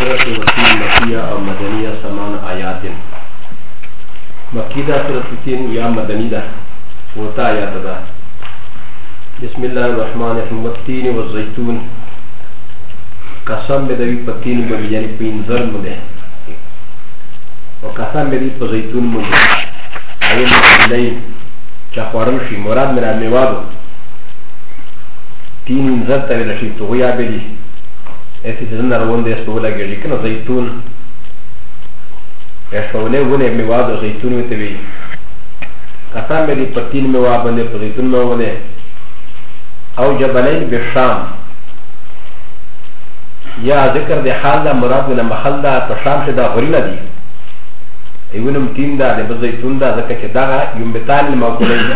سورة التين مكية أو مدنية 8 آيات. مكية سورة التين يا مدنية وتا آيات ده. بسم الله الرحمن الرحيم. والتين والزيتون قسم بدوي بالتين يعني بينزل منه وقسم بدوي بالزيتون منه أيام الليل شخوارم شي مراد من المواد تين ينزل تبي شيء تغيا بدي اساسا روان ده استولا جري كنا زيتون يشوفونه ونه مواد زيتون وتبي قسم بدوي بالتين مواد بنده بالزيتون مواد او جبلين بالشام يا ذكر دي حال دا مراد من محل دا پشام شدا غرينا دي ايونم تين دا دي بزيتون دا ذكر چه داغا يمبتان الماكولين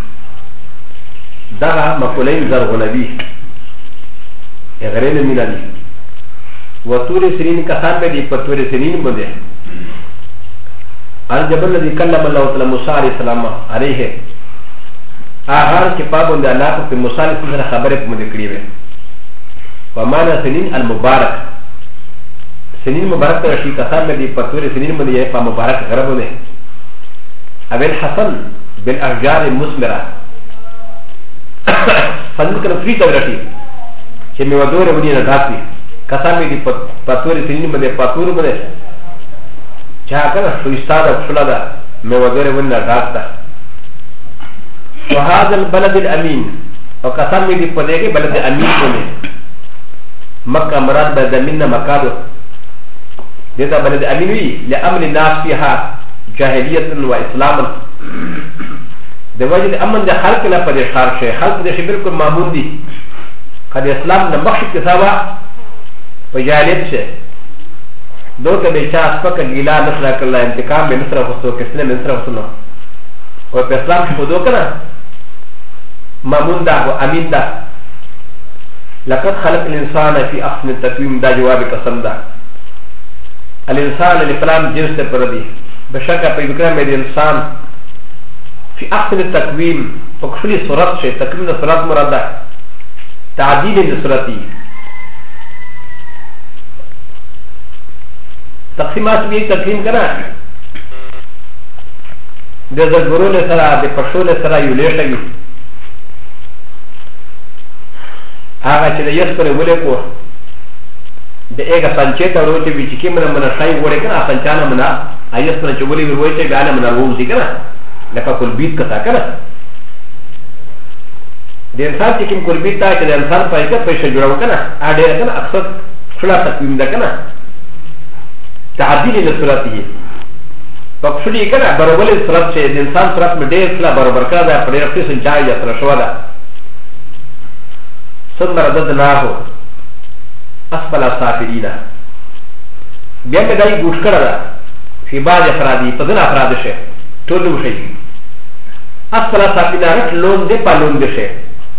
داغا ماكولين زرغنبي اغرين مينا دي وطور سنين كسان بدي پتور سنين بده الجبل الذي كلم الله تعالى موسى عليه السلام عليه آغار چه پابون دا اللہ کو موسى عليه السلام خبره پا مده کریوه ومعنى سنين المبارك سنين مبارك ترشي كثار مدي فتور سنين مدي يفا مبارك غربونه أبن حسن بالأشجار المثمرة فنن كان فري تورشي چه مودور وني نداتي كثار مدي فتور سنين مدي فتور مدي چه كان شويستادا وشلادا مودور وني نداتا وهذا البلد الأمين وكثار مدي فتور بلد الأمين وني مكة مراد بلدمنا مكادو لذا بلد أمينوي لأمن الناس فيها جاهلية وإسلاما دواجد أمن ده خلقنا فدي خار شيء خلق ده شيء بالكل معمول دي قد إسلام نمخش كسابة وجاهلية شيء دو كبيشا أسفك الجيلا نصر كلا انتقام بنصر وصو كسنة بنصر وصنو وإسلام شهدو كنا معمول ده وأمين ده لقد خلق الإنسان في أحسن التقويم دا جواب قسم دا الإنسان الإفلام جنس تبردي بشكل بيبكرا من الإنسان في أحسن التقويم فكشلي صورت شيء تقويم صورت مرادة تعديل لصورتي تقسيمات بيه تقويم كنا ده زرگرو لسرا ده پشو لسرا يوليشا يو هغه چې د یس پر ولې کو د ایګه سانچې ته وروته وی چې کیمنه من شای وړه کنه سانچانه منا ایس پر چې ولې وروي چې بیان منا ووځي کنه لکه کول بیت کتا کنه د انسان چې کوم کول بیت ته چې د انسان پایته پیسې جوړو کنه ا ډېر کنه اکثر خلا تقویم ده کنه تعدیل لصورته پکښلي کنه برابر صورت چې د انسان صورت مې ډېر خلا برابر کړه دا په ډېر څه سنجای یا تر شو ده ثم رددناه أسفل السافلين بيان بدأي بوشكرا في بعض أفرادي فضل أفراد شيء تولو شيء أسفل السافلين رت لون دي پالون دي شيء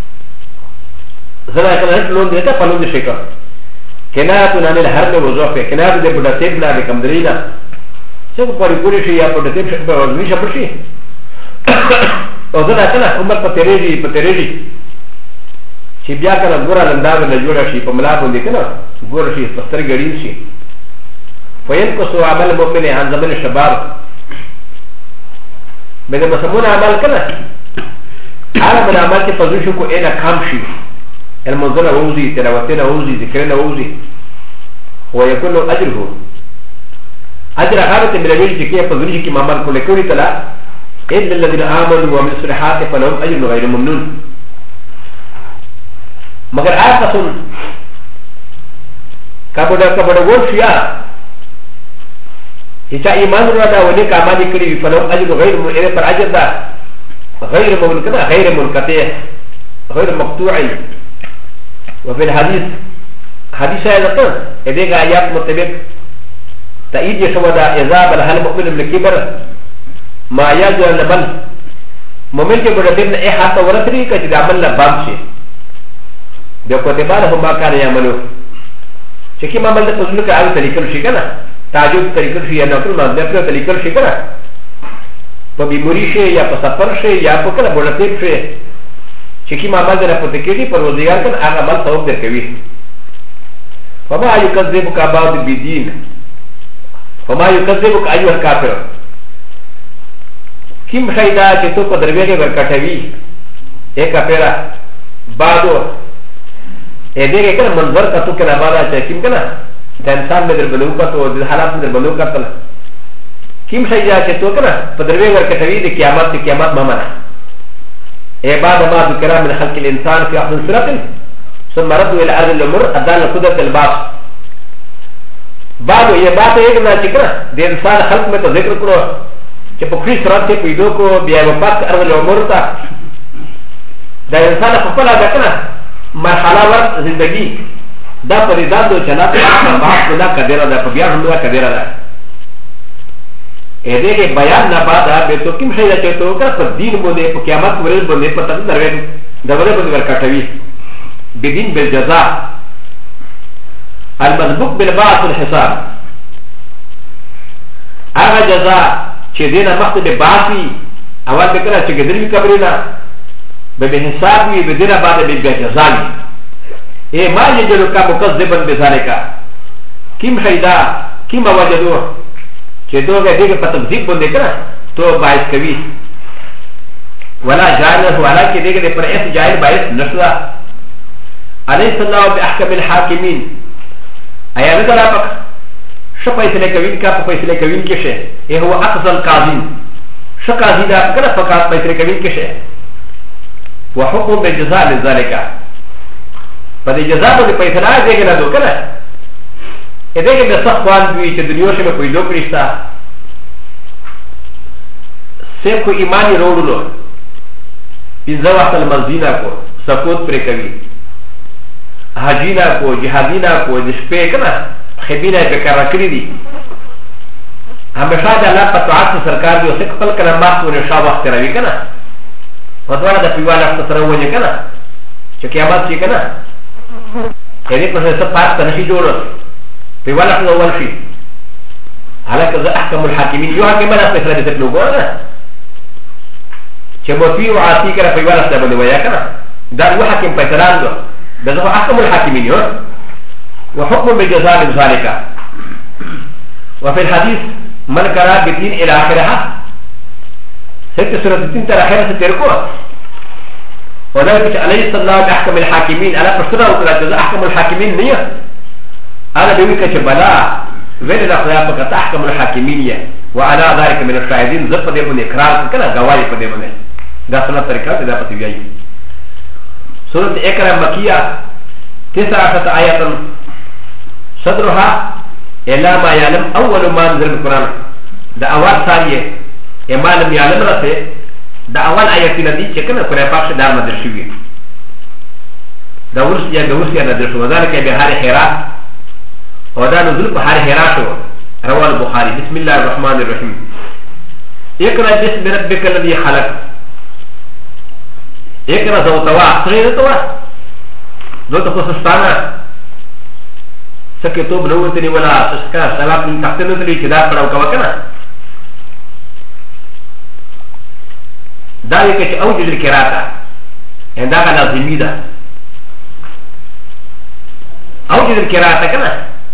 زنا كان رت لون دي تا پالون دي شيء كناية عن الحرب وظروفه كناية دي بدا تبنا بكمدرينا سيكو پاري پوري شيء يا بدا تب شكبه وزمي شبر شيء وزنا كان عمر پتريجي چې بیا کنه ګوره لنداغ نه جوړه شي په ملا باندې کنه ګوره شي پستر ګړین شي فین کو سو عمل مؤمن عن زمن الشباب بده مسمون عمل کنه هغه من عمل چې پزوشو کو انا کام شي المنزل اوزي تلاوتنا اوزي ذکرنا اوزي هو يكون اجره اجر هغه ته ملوي چې کې پزوشي کې عمل کول کوي تلا ان الذين امنوا وعملوا الصالحات فلهم اجر غير ممنون مگر آیا قسم کبڑا گول شیا چا ایمان را دا ونی کامانی کری فلو اجر غیر مؤمن پر اجر دا غیر ممکن غیر منقطع غیر مقطوع وفي الحديث حديث هذا اديك آيات مطابق تأييد يشوى دا اذا بلها المؤمن من الكبر ما يجر لبل مؤمن کے بڑا دن اے حتی ورسری کچھ دا عمل لبام شی د کوتبانه ما كان يعملوا شكي ما ملت تزلك على تليكل شيكنا تعجب تليكل شيء نقول ما نفر تليكل شيكنا فبيموري شيء يا بسافر شيء يا بكره بولتيب شيء شكي ما ملت نفر تكيري پر وزيار كان اغا مل ثواب دركوي فما يكذبك بعض بدين فما يكذبك ايها الكافر كم شيدا چتو کو درویگه ورکټوي اے کافرا بعدو اے دغه کله منظر کتو کنه بالا چې کیم کنه د انسان د بلو کتو د حالات د بلو کتل كم شيء جاءت توكنا فدروي وركتوي دي قيامات ما منع اي بعد ما ذكر من خلق الانسان في احسن صورة ثم ردوا الى ارض الامور ادان قدرة الباس بعد یہ بات ہے کہ چکنا دے انسان خلق میں تو ذکر کرو کہ پکری صورت سے پیدو کو بیا وفات ارض الامور تا دا انسان خپل ادا مرحلہ وقت زندگی دا پریدان دو چلا باس دا کدیرہ دا پبیا ہم دا کدیرہ دا ا دې کې بیان نه پاده به تو کوم شي چې تو کا په دین باندې په قیامت ورځ باندې پته دروي د وړه باندې ورکټوي بدین بالجزاء المسبوق بالبعث والحساب هغه جزاء چې دینه مخته به باثي اول به کړه چې ګدري کبرینا به حساب وي به دینه بعد به جزاء ای ما یجلو کا مکذبا بذلك کیم شیدا کیم وجدوه چې دوغه دغه په تکذیب باندې کړه تو باعث کوي ولا جائل ولا کې دغه پر اس جائل باعث نشوا علیه السلام باحکم الحاکمین ایا نه درا پک شو فیصله کوي کا په فیصله کوي کې شه ای هو اقصى القاضی شو قاضی دا کړه فقط فیصله کوي کې شه وحكم بالجزاء لذلك په دې جزاء باندې فیصله دغه نه وکړه ا دغه د صحوان دوی چې دنیا شمه پیدا کړیستا سیف کو ایمانی وروړلو پنځه وخت المزینا کو سقوط پر کوي حاجینا کو جهادینا کو د شپې کنه خبينه به کار کړی دي همیشه د الله په طاعت سرکار دی او څخه خپل کلمات ونه شا وخت راوي کنه وځوړه د پیواله سره ونه کنه چې قیامت شي کنه کله په څه پات نشي جوړو في ولا اول شيء على كذا احكم الحاكمين يحكم انا في ثلاثه لغه كما في وعاتي كذا في ولا سبب ويا كذا ده يحكم في ثلاثه ده هو احكم الحاكمين وحكم بالجزاء لذلك وفي الحديث من كان بالدين الى اخرها ست سوره الدين ترى اخرها تركوها وذلك عليه السلام احكم الحاكمين على فسره وكذا احكم الحاكمين نيه أنا بيقول لك بلا وين الأخلاق فقط أحكم الحاكمية وأنا ذلك من الشاهدين زفت يكون إقرار كنا جواري قدي منه ده سنة طريقة ده بتبيعي سورة إكرام مكية 19 آيات صدرها إلا ما يعلم أول ما نزل بالقرآن ده أول ثانية إما لم يعلم رأسه ده أول آيات الذي كنا القرآن فاش دار مدرسوي ده ورسيا ندرسه وذلك بهار حراء ودا نزول بحر هراشو رواه البخاري بسم الله الرحمن الرحيم اقرا باسم ربك الذي خلق اقرا زوتوا صغير توا زوت خصستانا سكتوب نوتني ولا اسكا سلام من تحت نزلي كذا فلو كوكنا ذلك اوجد الكراتا عندها لازمي ده اوجد الكراتا كنا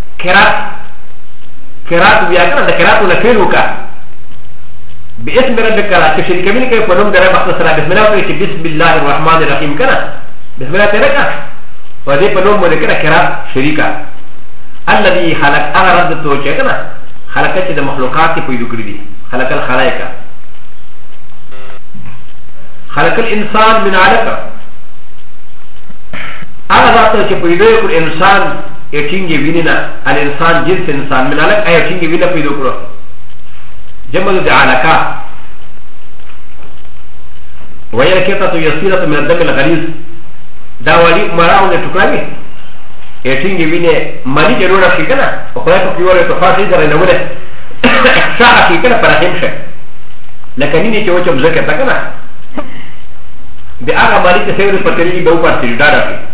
كرات بياكنا ده كرات ولا فيروكا باسم ربك لا تشرك منك فنم درا بختصرا بسم الله بسم الله الرحمن الرحيم كنا بسم الله تركا وذي فنم ملكنا كرات شريكا الذي خلق انا رد توجه كنا خلقت المخلوقات في ذكري خلق الخلائق خلق الانسان من علقه انا ذات في ذكر الانسان يتينجي ويننا الانسان جنس انسان من علق اي يتينجي وينا في ذكره جمع ذي علقاء وهي الكتة يسيرة من الدم الغليظ داولي مراو نتكرامي يتينجي وينا مالي جرورة شكنا وخلاك في ورة تخاصي در نوله شاعة شكنا فرحيم شك لكن يني توجه بزكاة تكنا بأغا مالي تسير الفتريجي بوقت سجدارة فيه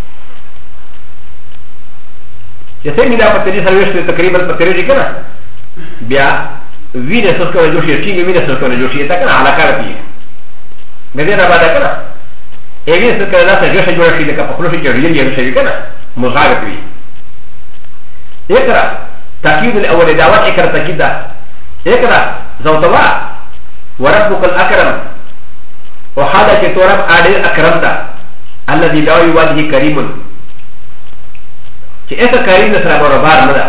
جسے مینا پتری سرویس میں تقریبا پتری جی کنا بیا وین اسس کو جو شی ٹینگ وین اسس کو جو شی تا کنا علاقہ رہتی ہے میرے نہ بعد کنا ایوی اس کا نہ جو شی جو شی کا پخلو شی جو ریل یہ شی کنا مغارب وی اقرا تاكيد الاول دعوات اقرا تاكيد اقرا زوتوا وربك الاكرم وحاله تورب ادي اكرم ده الذي لا يواجه كريم كي اذا كريم نسرا بربار مدا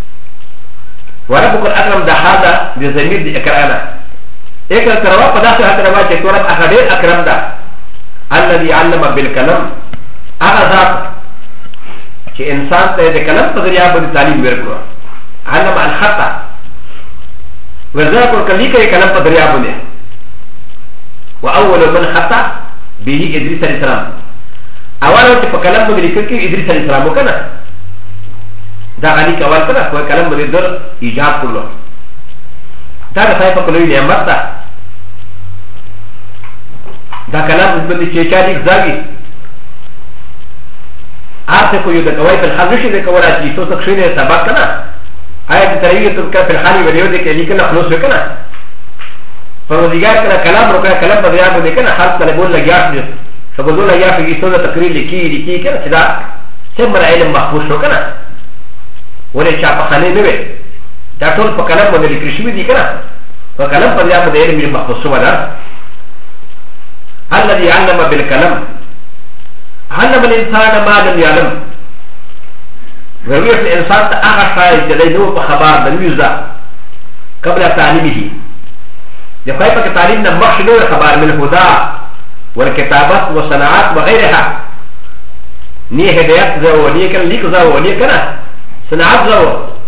وربك الاكرم ده هذا بزمير دي اكرانا اقرا تروا قداسه اكرما كي تورب احد اكرم ده الذي علم بالكلام هذا ذات كي انسان ته كلام تدريا بده تعليم ورکو علم الخطا وذاكر كليكه كلام تدريا بده واول من خطا به ادريس عليه السلام اولا تفكلم بذكر ادريس عليه السلام وكنا دا غني كوال كنا هو كلام بدر ايجاب كله دا صاحب كله نعمت دا كلام بدي چيچاري زاغي آته کو یو د کوي په حال نشي د کولا چې تو تخشینه سبق کنه آیت تریه تذکر په حالي ویډیو دې کې لیکنه خلاص وکنه پروردگار کنه کلام روکا کلام په بیان باندې کنه حال طلبول لګیا دي سبزول لګیا په کیسو د تقریر لیکي کنه چې دا څومره علم محفوظ شو کنه ولې چا په خانه نه وي دا ټول په کلام باندې لیکل شوی دي کنه په کلام په بیان باندې علم محفوظ شو ده الذي علم بالكلام علم الانسان ما لم يعلم ويوجد الانسان اخر شيء جديد خبر بالميزه قبل تعليمه يخاف كتعليمنا مخشنو خبر من الهدى والكتابات والصناعات وغيرها ني هدايات زو ني كان ليك زو ني كان صناعات زو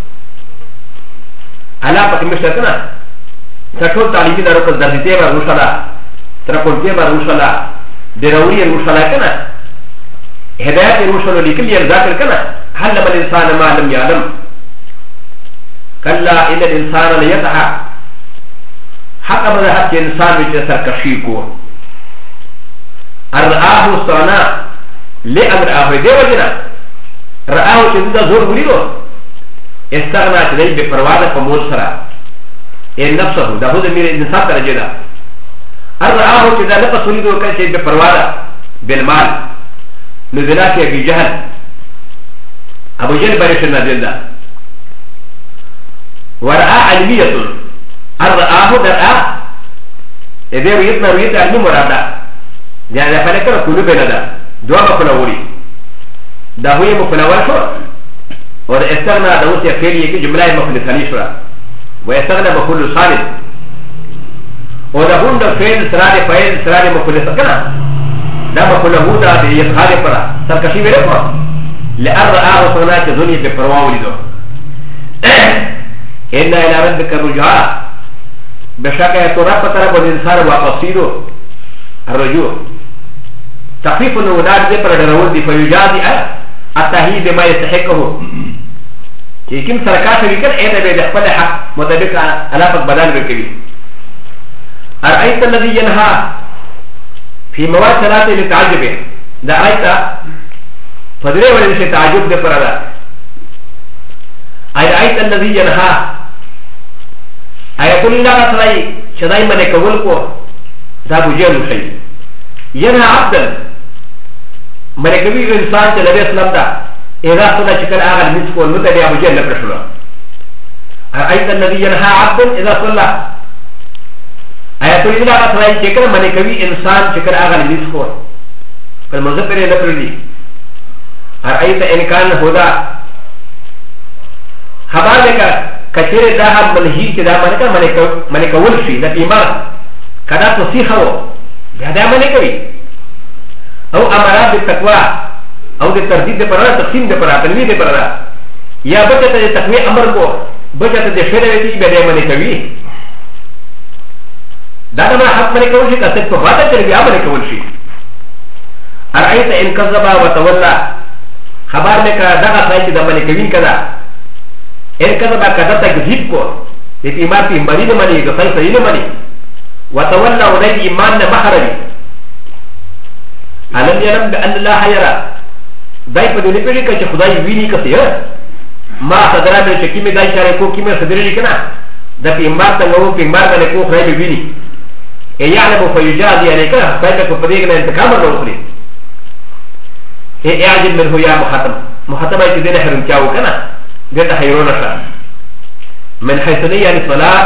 على فكره مشتكنا تكون تعليمي دارو كزرتي بروشلا تركولتي بروشلا دراوي بروشلا كنا هدايات الرسل لكل يذاكر كنا علم الانسان ما لم يعلم كلا ان الانسان ليسعى حق من حق الانسان بجسر كشيكو رآه استغنى لأمر آخر دي وجنا رآه شديد زور مريدو استغنى تلي بفروادة فمول سرا ان نفسه ده هو ذمير الانسان ترجدا رآه شديد لقص مريدو كان شيء بفروادة بالمال نزلات ابي جهل ابو جهل بريش النازل ده ورأى علمية الرآه درآه اذا ويتنا ويت علمي مرادا يعني فلكر كله بين ده دوا مفلوري ده هو مفلور شو وده استغنى ده وسي فعلي كي جمله مفلساني شو ويستغنى مفعول صالح وده هو ده فعل فاعل مفلس كده دا بقول له دا يخالف فرا سركشي بيرفع لأن رآه صنعت ذني بفروا ولده إن إلى ربك الرجوع بشكل يترفع طرف الإنسان وتصيره الرجوع تخفيف النودات دي پر درول دي فيجازي التهيئ بما يستحقه يمكن سركاش بكر إذا بيدخل حق مطابق علافة بدل بالكبير أرأيت الذي ينهى في مواد ثلاثة للتعجب ده آيتا فدري وليس تعجب ده فردا آيت الذي ينهى آيات الله تعالى شدائي من يكولكو ده بجيل شيء ينهى عبدا من يكوي إنسان تلبي اسلام ده إذا صلى شكل آغا المسك والمتبع بجيل لفرشلا آيت الذي ينهى عبدا إذا صلى آيات الله تعالى شكل من يكوي إنسان شكل آغا المسك فالمزفر لفرلي أرأيت إن كان هدى خبالك كثير ذهب منهي كذا منك ولشي ده إيمان كذا تصيحه هذا منكوي أو أمرات بالتقوى أو بالترديد بپرا تقسيم بپرا تنويه بپرا يا بچت تقوى أمر کو بچت دشوره ويتي بده منكوي ده ما حق منكوي كسب فواتا تربيا منكوي أرأيت إن كذب وتولى خبر لك دغا سايت د منكوين كذا ان كذب كذا تكذيب کو في ما في مريض مني د سايت سيد مني وتولى ولد ايمان مخرج علم يعلم بان الله يرى دای په دې پیړۍ کې چې خدای ویني کسي ما صدر به چې کیمه دای شاره کو کیمه صدر لیکنا د پیغمبر ته وو پیغمبر باندې کو خدای ویني يعلم فيجازي عليك فإنك فريقنا انتقام الروحي اعجب منه يا محتم محتم اي دين حرم كاو كنا دلتا حيرون شا من حيثني يعني صلاة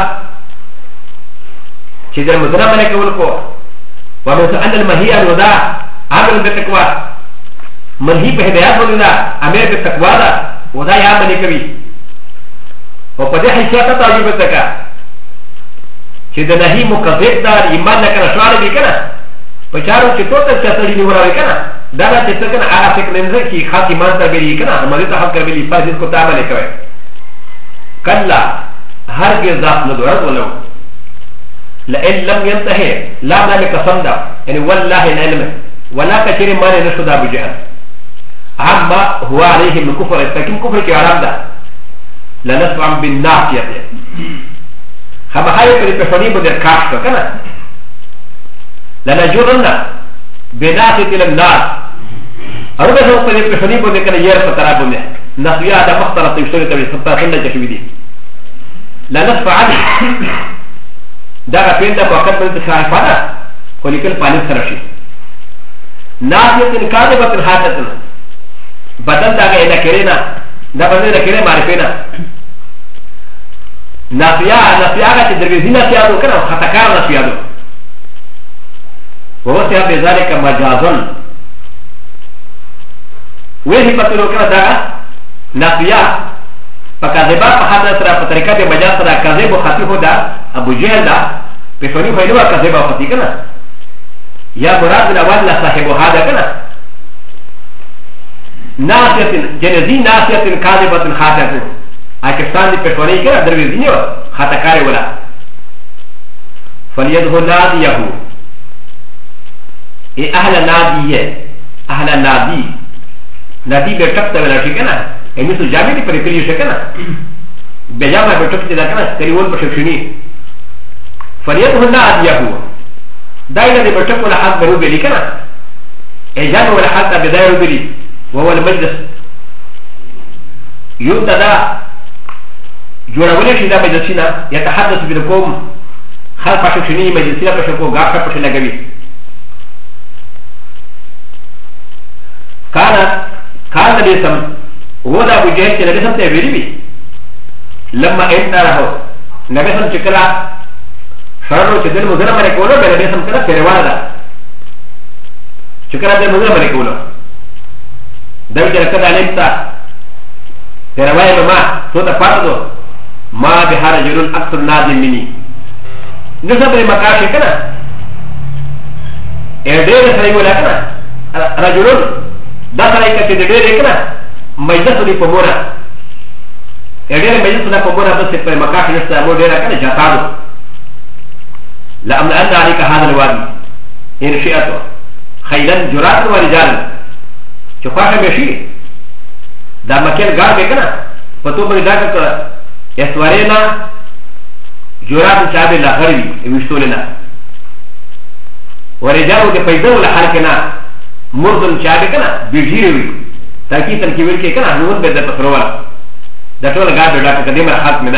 چه در مدنه منه کول کو ومن سأل المهيئة الوداع عمل بالتقوى منهي په هدايات ولنا امر بالتقوى دا ودا یا منه کوي او په دې حیثیت تعجب وکړه چې د نهي مقذف دا ایمان نه کنه شوال به کنه په چارو چې ټوټه چتړي نیوراوي کنه دا چې څنګه کنه هغه څه کلنځ چې خاص ایمان ته به کنه همغه ته حق کوي فرض کو ته عمل کوي کلا هرگز ذات نه درد ولو لئن لم ينتهي لا مالك صمدا يعني والله العلم ولا كثير ما نشهد ابو جهل عما هو عليه من كفر لكن كفر كرام ده لنسمع بالنافيه خما هاي في بدر كاشف كنا لنجرنا بنافيه الى النار اربع سنه في فني بدر كنا ير فترابونه نسيا ده مختلط يشتري تبي سنه جشويدي لنسمع عنه دا غفين دا وقت من تخافانا ولكن فاني سرشي نافية كاذبة حاتة بدل دا غير كرينا دا بدل دا كرينا معرفينا نافية غا تدربيزي نافية دو كنا خطكار نافية دو ووسيا بذلك مجازون ويهي بطلو كنا دا نافية فكاذبا فحاتة سرا فتركة بمجاز سرا كاذب وخطيفو دا ابو جهل دا بفني بينما كذب وخطي كنا يا مراد الاول لا صاحب هذا كنا ناسية جنزي ناسية كاذبة خاطئة اكستان دي بفني كنا درويزينيو خطا كاري ولا فليده ناديه اي اهل ناديه اهل نادي نادي بيرتكت ولا شي كنا اي مثل جامع دي بريبريو شي كنا بجامع بيرتكت دا كنا تريول بشكشني فليته ناديه دائما دي بيرتكت ولا حد بروبي لي كنا اجابه ولا حتى بدايه روبي وهو المجلس يبتدى جوړولې شي دا مجلسونه يتحدث بالقوم خلف شخصني مجلسونه په شکو غاښه په لګوي كان لسم ودا ابو جهل چې لسم ته ویلي لما انتره نبي سم چکلا شرط چې دل مزره باندې کولو به نبي سم کړه پیروانه ده چکلا دل مزره باندې کولو دا چې کله علم تا پیروانه ما تو ته پاتو ما به رجل اكثر نادم مني نسبه مکاشي کنه ا ډېر سړي ولا کنه رجل دا سړي چې ډېر کنه مجلس دی په مورا ا ډېر مجلس دا په مورا د په مکاشي نشته مو ډېر کنه جاتادو لأمن أن عليك هذا الوادي إن شئته خيلا جرات ورجالا شفاك بشي دا مكان غار بكنا فتو برداك يسورينا جرات شعبي لغربي ويشتولنا ورجالو دي فيدو لحركنا مرضن شعبي كنا بيجيري تاكي تنكيوير كي كنا نون بيدا تفروال دا طول غار برداك قديم الحق مدا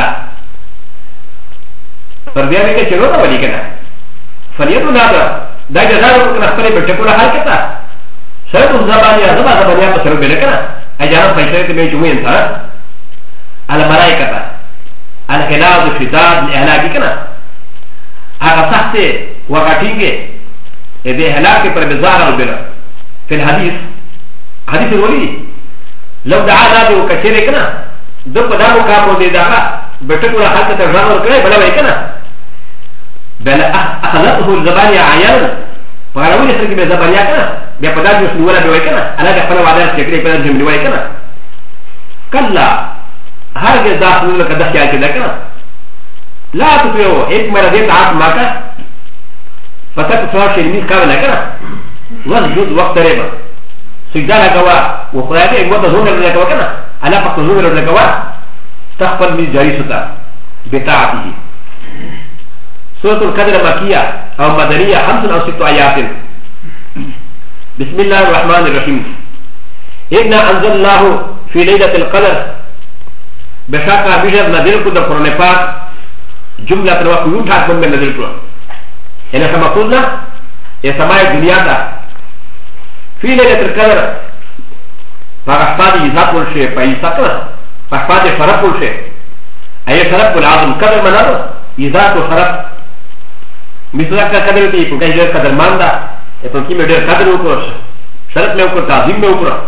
فرديا بك چروتا ولي كنا فليتو نادا دا جزارو كنا خپل بچکولا حال کتا شرط زبانيا زبانيا په سره بلکنا اجازه پیسې ته به جوړین تا على ملائكه على خلاف الشداد الاهلاك كنا هذا صحت وقتينجي اذا هلاك پر بزار البلا في الحديث حديث الولي لو دعا نادي وكثير كنا دو بدارو كامو دي دعا بتقول حتى تجربه كده بلا ويكنا بل اخذته الزبانيا عيانا فقالوا لي سرقي بزبانيا كنا بيقدر يسمي ولا بويكنا انا دخلوا وعدات كده بدل جملي ويكنا كلا هرگز داخل لك دخل كده كنا لا تطيعوا ايك مرضين تعاط معك فتكسر شيء كامل كنا واسجد وقت ريبا سجدا لكوا وخلاك ايك وقت زوجة لكوا كنا انا فقط زوجة لكوا تقبل من جريسة بطاعته سورة القدر مكية او مدنية 5 او 6 آيات بسم الله الرحمن الرحيم إنا أنزلناه في ليلة القدر بشاكا بشر نزل كده قرآن پاک جملة وقيوم حاكم من نزل كده إن كما قلنا يسمى الدنيا دا في ليلة القدر فأخبار يزاق والشيء فإيسا كنا فحفاظ شرف الشيء اي شرف العظم قدر منارو اذا تو شرف مثل قدر تي پکای قدر ماندا تو کی مدر قدر وکړه شرف له وکړه تعظیم له وکړه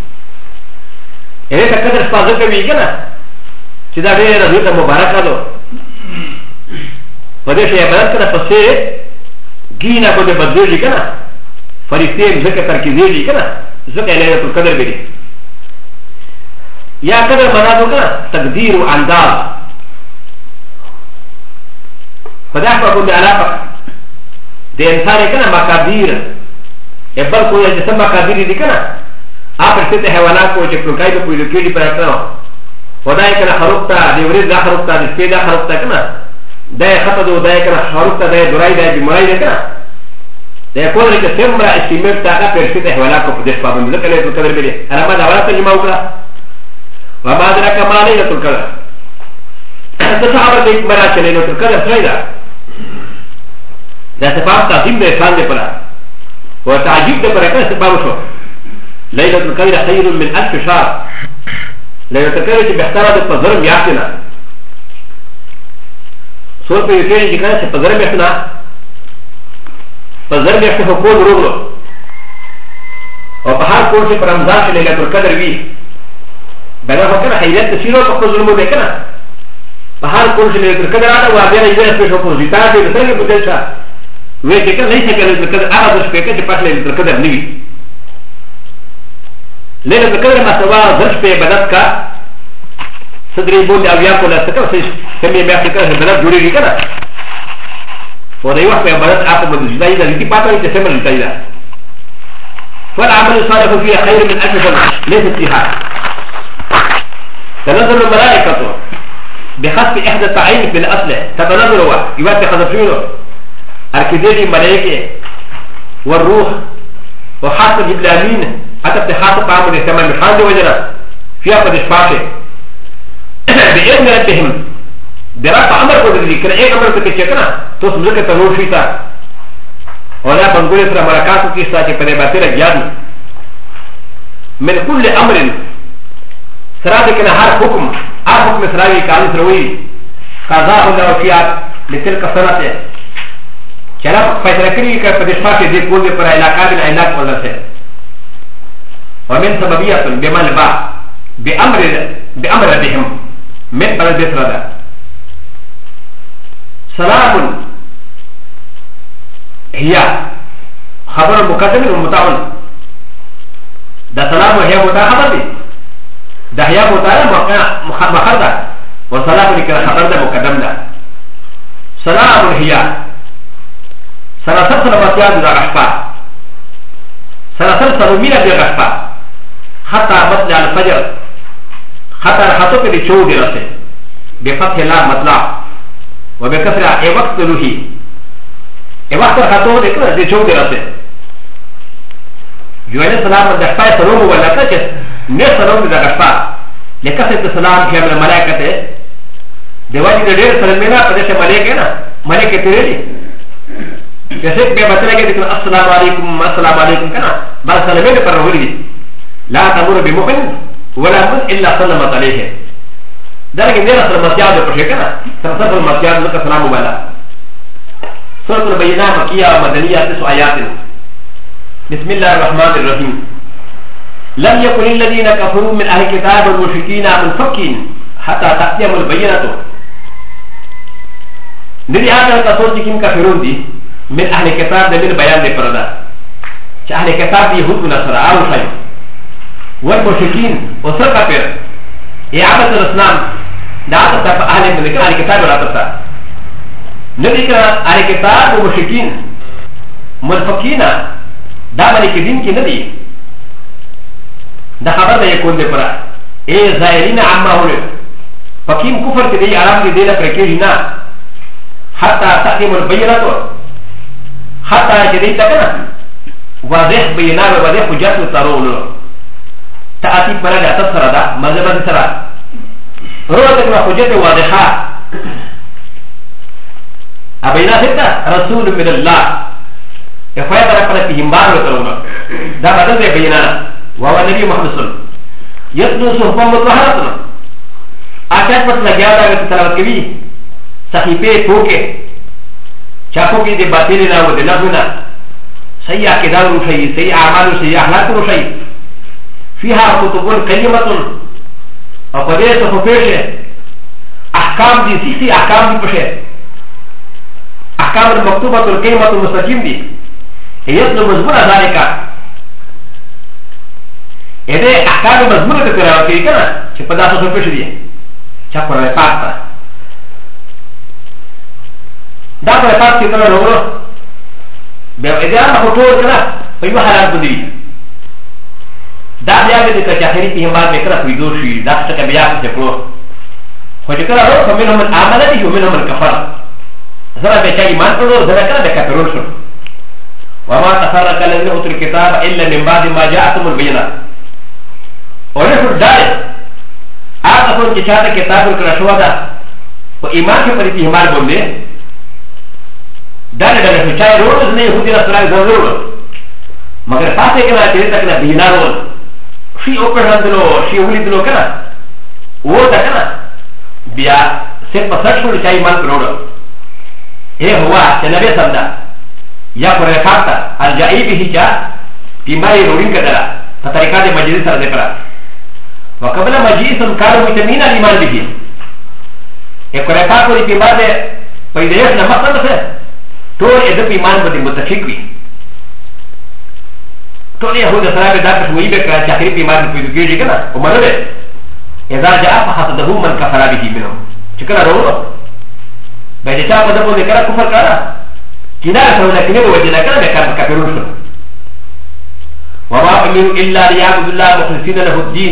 اې تا قدر شپه کوي کنه چې دا ډېر دې مبارک ده په دې شی عبادت کړه پسې گینا کو دې بدلېږي کنه فرشتي ذکر ترکیزېږي کنه ذکر له تو قدر به یا قدر منادو کنه تقدیر او انداز فدا په دې علاقه د انسان کنه مقادیر ابل کو چې سم مقادیر دي کنه اپ ته حیوانات کو چې پروکای په پویل کې دي پر کړو خدای کنه خروقتا دی ورې دا خروقتا دی سپیدا خروقتا کنه دا خطه دو دا کنه خروقتا دا درای دا بیماری ده کنه دا کول چې سمرا استیمټ تا پر ته حیوانات کو په دې پابند کله ته قدر به انا ما دا ورته جمع وکړه وما ادراك ما ليله القدر تصحابه دې مرا چلے نو القدر څه دا سبب تعظیم دې شان دې پره و تعجب دې پره کله سبب شو ليله القدر خير من 1000 شهر ليله القدر چې بهتره ده په ظلم یاتنه سو په یوه کې چې په ظلم یاتنه په ظلم یاتنه کول ورغلو او په هر کور چې پر رمضان کې ليله القدر وی بنا فكر حيرت تشيرو فقط ظلمو بكنا فهل كل شيء يتركض هذا وابينا يجري في شوكو زيتات يتركض بدلشا ويكنا ليس كذا يتركض أحد الشبكات يبقى يتركض النبي لأن يتركض ما سوى ظرف في بدتك صدري بود أبياك ولا سكر سمي بيحكي بدت جوري كذا وده يوحى في بدت أحد من الجدائي ده يتي باتا يتسمى الجدائي ده فالعمل الصالح فيه خير من 1000 سنة ليس اتحاد تنظر الملائكة بخصف إحدى التعين في الأصل تتنظروا يواتي خذفينه الكذيري ملائكة والروح وحاسب الإبلامين أتبت حاسب عامل الثمان مشان وجنا فيها قد إشفاته بإذن ربهم برفع أمر قد ذكر إيه أمر قد تشكنا تصمزك تنور شيطا ولا بنقول إسرا ملكاتو كيسا كي باتير جادي من كل أمر سرابي كنا هر حكم سرابي كالي سروي قضاء الله وفيات لتلك السنة چلا فیصلہ کری کہ پدشفا کے دے کول دے پر علاقہ بن علاق والله سے ومن سببیت بمن با بامر بهم من بلد سردا سلام هي خبر مقدم ومتعاون دا سلام هي متخبر دي دا هي متعاون مخردا وسلام لك خبر ده مقدم ده سلام هي سلاسل سلامتيات دا غشفا سلاسل سلومينا دا غشفا حتى مطلع الفجر حتى رحطوك دي چو دي رسي بفتح الله مطلع وبكسر اي وقت لوحي اي وقت رحطوك دي چو دي رسي جوائن السلام دا غشفا سلوم ولا تجس نه سلوم دا غشفا لكسر السلام في عمل الملائكة دي واجه دي دير سلمينا پدش ملائكة نا ملائكة تريدي جسد بے بطلع کے دیکھنا السلام علیکم کنا بعد سلمے پر رہولی لا تمر بمؤمن ولا من الا سلمت علیہ درکہ میرا سلمتیاد پر کنا سلسل المتیاد لکا سلام والا سورة البینہ مکیہ و مدنیہ 9 آیات بسم اللہ الرحمن الرحیم لم يكن الذين كفروا من اهل الكتاب والمشركين منفكين حتى تأتيهم البينة ندی آتا تصور جکیم کافرون دی من اهل الكتاب ده من بيان ده فردا ش اهل الكتاب يهود ونصارى او شيء والمشركين وسر كافر اعاده الاسلام ده عطف اهل الكتاب ولا عطف نذكر اهل الكتاب ومشركين منفكين ده ملك دين كي ندي ده خبر ده يكون ده فرا ايه زائرين عما هو فكيم كفر كده عرب دي ده فركينا حتى تقدم البينات حتى جديد كنا واضح بينار وواضح حجات وترون تأتي بلد أتصر هذا مذهب ترى روت من حجات واضحة أبينا هذا رسول من الله يفعل بركة فيهم بار وترون ده بدل بيننا وهو النبي محمد صلى الله عليه وسلم يتلو صحبا مطهرة اچھا پت لگیا دا کہ تلاوت کبھی صحیفے ٹھوکے چاپو کی دے باطل نہ وہ دے لغونا صحیح عقیدہ روشی صحیح اعمال صحیح اخلاق روشی فيها كتب قيمة او قدرت خفيشه احكام دي سيسي احكام دي بشه احكام المكتوبة القيمة المستقيم دي يطلب مزمونة ذلك اذا احكام مزمونة تقرأ وكي كنا چه پدا سو خفيشه دي چه قرآن پاک تا دا قرآن پاک چه کنا نورو بیا اذا انا خطور کنا فيو حالات بدري دا بیا د کچاخری په همار به کړه ویدو شي دا څه بیا څه کړو خو چې کړه نو فمنهم العمل دي ومنهم الكفر زرا به چې ایمان کړو زرا کړه د کفرون شو وما تفرق الذين اوتوا الكتاب الا من بعد ما جاءتهم البينات اور څه ډار هغه څوک چې چاته کتاب ورکړه شو دا په ایمان کې پرې په همار باندې دا نه چې چا روز نه يهودي رسول ضرور مگر پاتې کړه چې تک نه بینارو شي او پرندلو شي ولیدلو کنه و دا کنه بیا صرف پسټ شو چې ایمان کړو هوا چې نبی سمدا یا پر راکاته الجای به چا بیماری روین کړه په طریقه د مجلس سره ذکر وقبل مجلس کارو ویتامین ایمان به یک راکاته په بیمار ده پیدایش نه مقصد څه ټول د ایمان باندې متفق وي ټول يهود سره به دا څه وی به کړه چې اخري بیمار په دې کې کنه او مرده اذا جاء فحسده من كفر به منهم چې کله ورو به چې تاسو په دې کې کفر کړه کله څو نه کېږي وجه نه کړه به کافرون شو وما امروا الا ليعبدوا الله مخلصين له الدين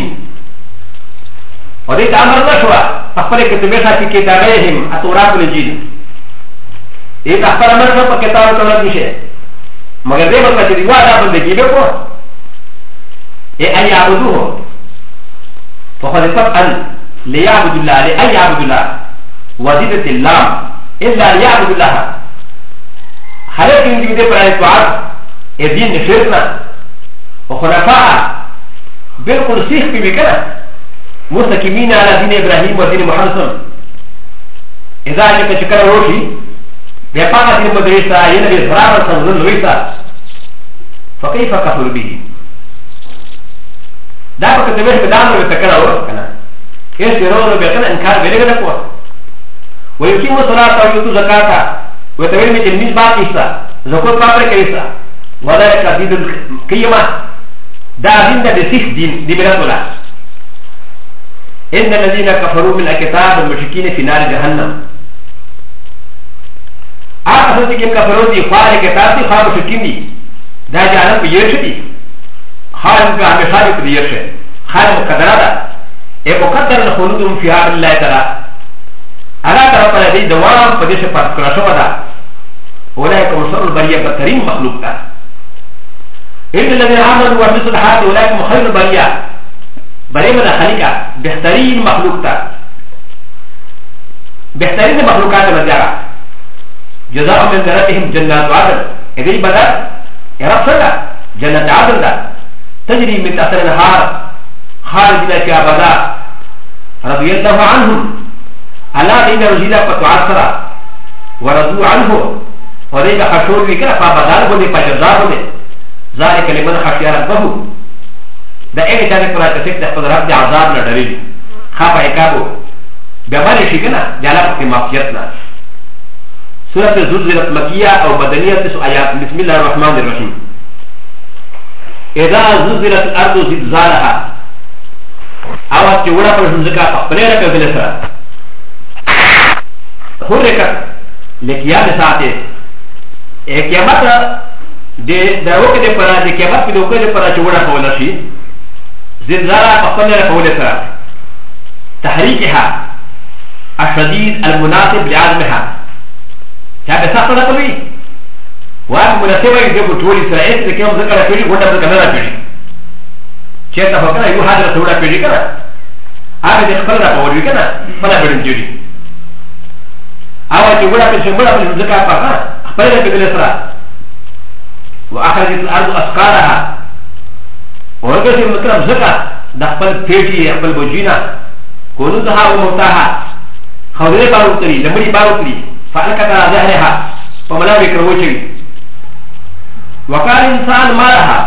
ودې امر نشو په خپل کتابه کې کتابهم اتورات الانجيل ایک خپل امر په کتاب کې نشي مگر دې په چې دیوا دا باندې کېږي کو اي يعبدوه فخلفت ان ليعبد الله لاي يعبد الله وزيدت اللام الا ليعبد الله خلق ان دې پر اطاعت الدين شركنا وخلفاء بالكل سيخ في بكره مستقيمين على دين ابراهيم ودين محمد اذا جاء شكر روشي بيقام دين مدرسة ينبي إصرار صنظر لويسا فكيف كفر به دا فكتبه بدانه ويتكرر وكنا يسيرون بيقنا انكار بلغة نقوة ويقيم الصلاة ويؤتوا زكاة ويتبين من تلميذ باقي إيسا زكوة بابر كيسا وذلك دين القيمة دا دين دا بسيخ دين دي بلغة الله إن الذين كفروا من الكتاب المشركين في نار جهنم آخر سنتي كم كفروا دي خواه كتاب دي خواه مشركين دي دا جهنم بيرش دي خواه بهمشاري بيرش خواه مقدرة دا اي مقدر لخلودهم فيها من الله تعالى الله تعالى پر دي دوام پدش پر کرشو دا اولئك مصر البرية بطرين مخلوق دا إن الذين آمنوا وعملوا الصالحات أولئك خير البرية برية من خليقة بهترين مخلوق دا بهترين مخلوقات مزيارة جزاء من ذرتهم جنات عدن إذا بدأ يرب صدى جنات عدن دا تجري من تحت النهار خالدين فيها أبدا رضي الله عنهم ألا إن رجلا فتعثر ورضوا عنه وليس خشور بكرة فبدار بني فجزاه بني ذلك لمن خشي ربه دا ايه جانب قرآن كسيك تحفظ رب دي عذاب ندريد خافا عقابه بمالي شكنا جالب في مافيتنا سورة زلزلة مكية أو مدنية 9 آيات بسم الله الرحمن الرحيم إذا زلزلت الأرض زلزالها أو تقول لك الزكاة فقليلك الزلزلة حركت لقيام ساعته قیامت د وکړې د پره د قیامت په وکړې د پره چې وړه کوله شي زلزاله په خپل نه کوله سره تحریکها الشديد المناسب لعزمها چا به سخت نه کوي واغ مناسبه دې په ټولي سره هیڅ د کوم ذکر کوي وړه په کنه راځي چې تا فکر یو حاضر ته وړه کوي کنه هغه د خپل را کوي کنه خپل برنجي او چې وړه په شموله په ذکر پاکه خپل په دې سره واخرجت الارض اسقالها ورګه چې مطلب ذکر د خپل پیټي خپل بوجینا كونوزها وموتاها خولي باروتري لمري باروتري فألقت على ظهرها فملاوي كروشي وقال الإنسان ما لها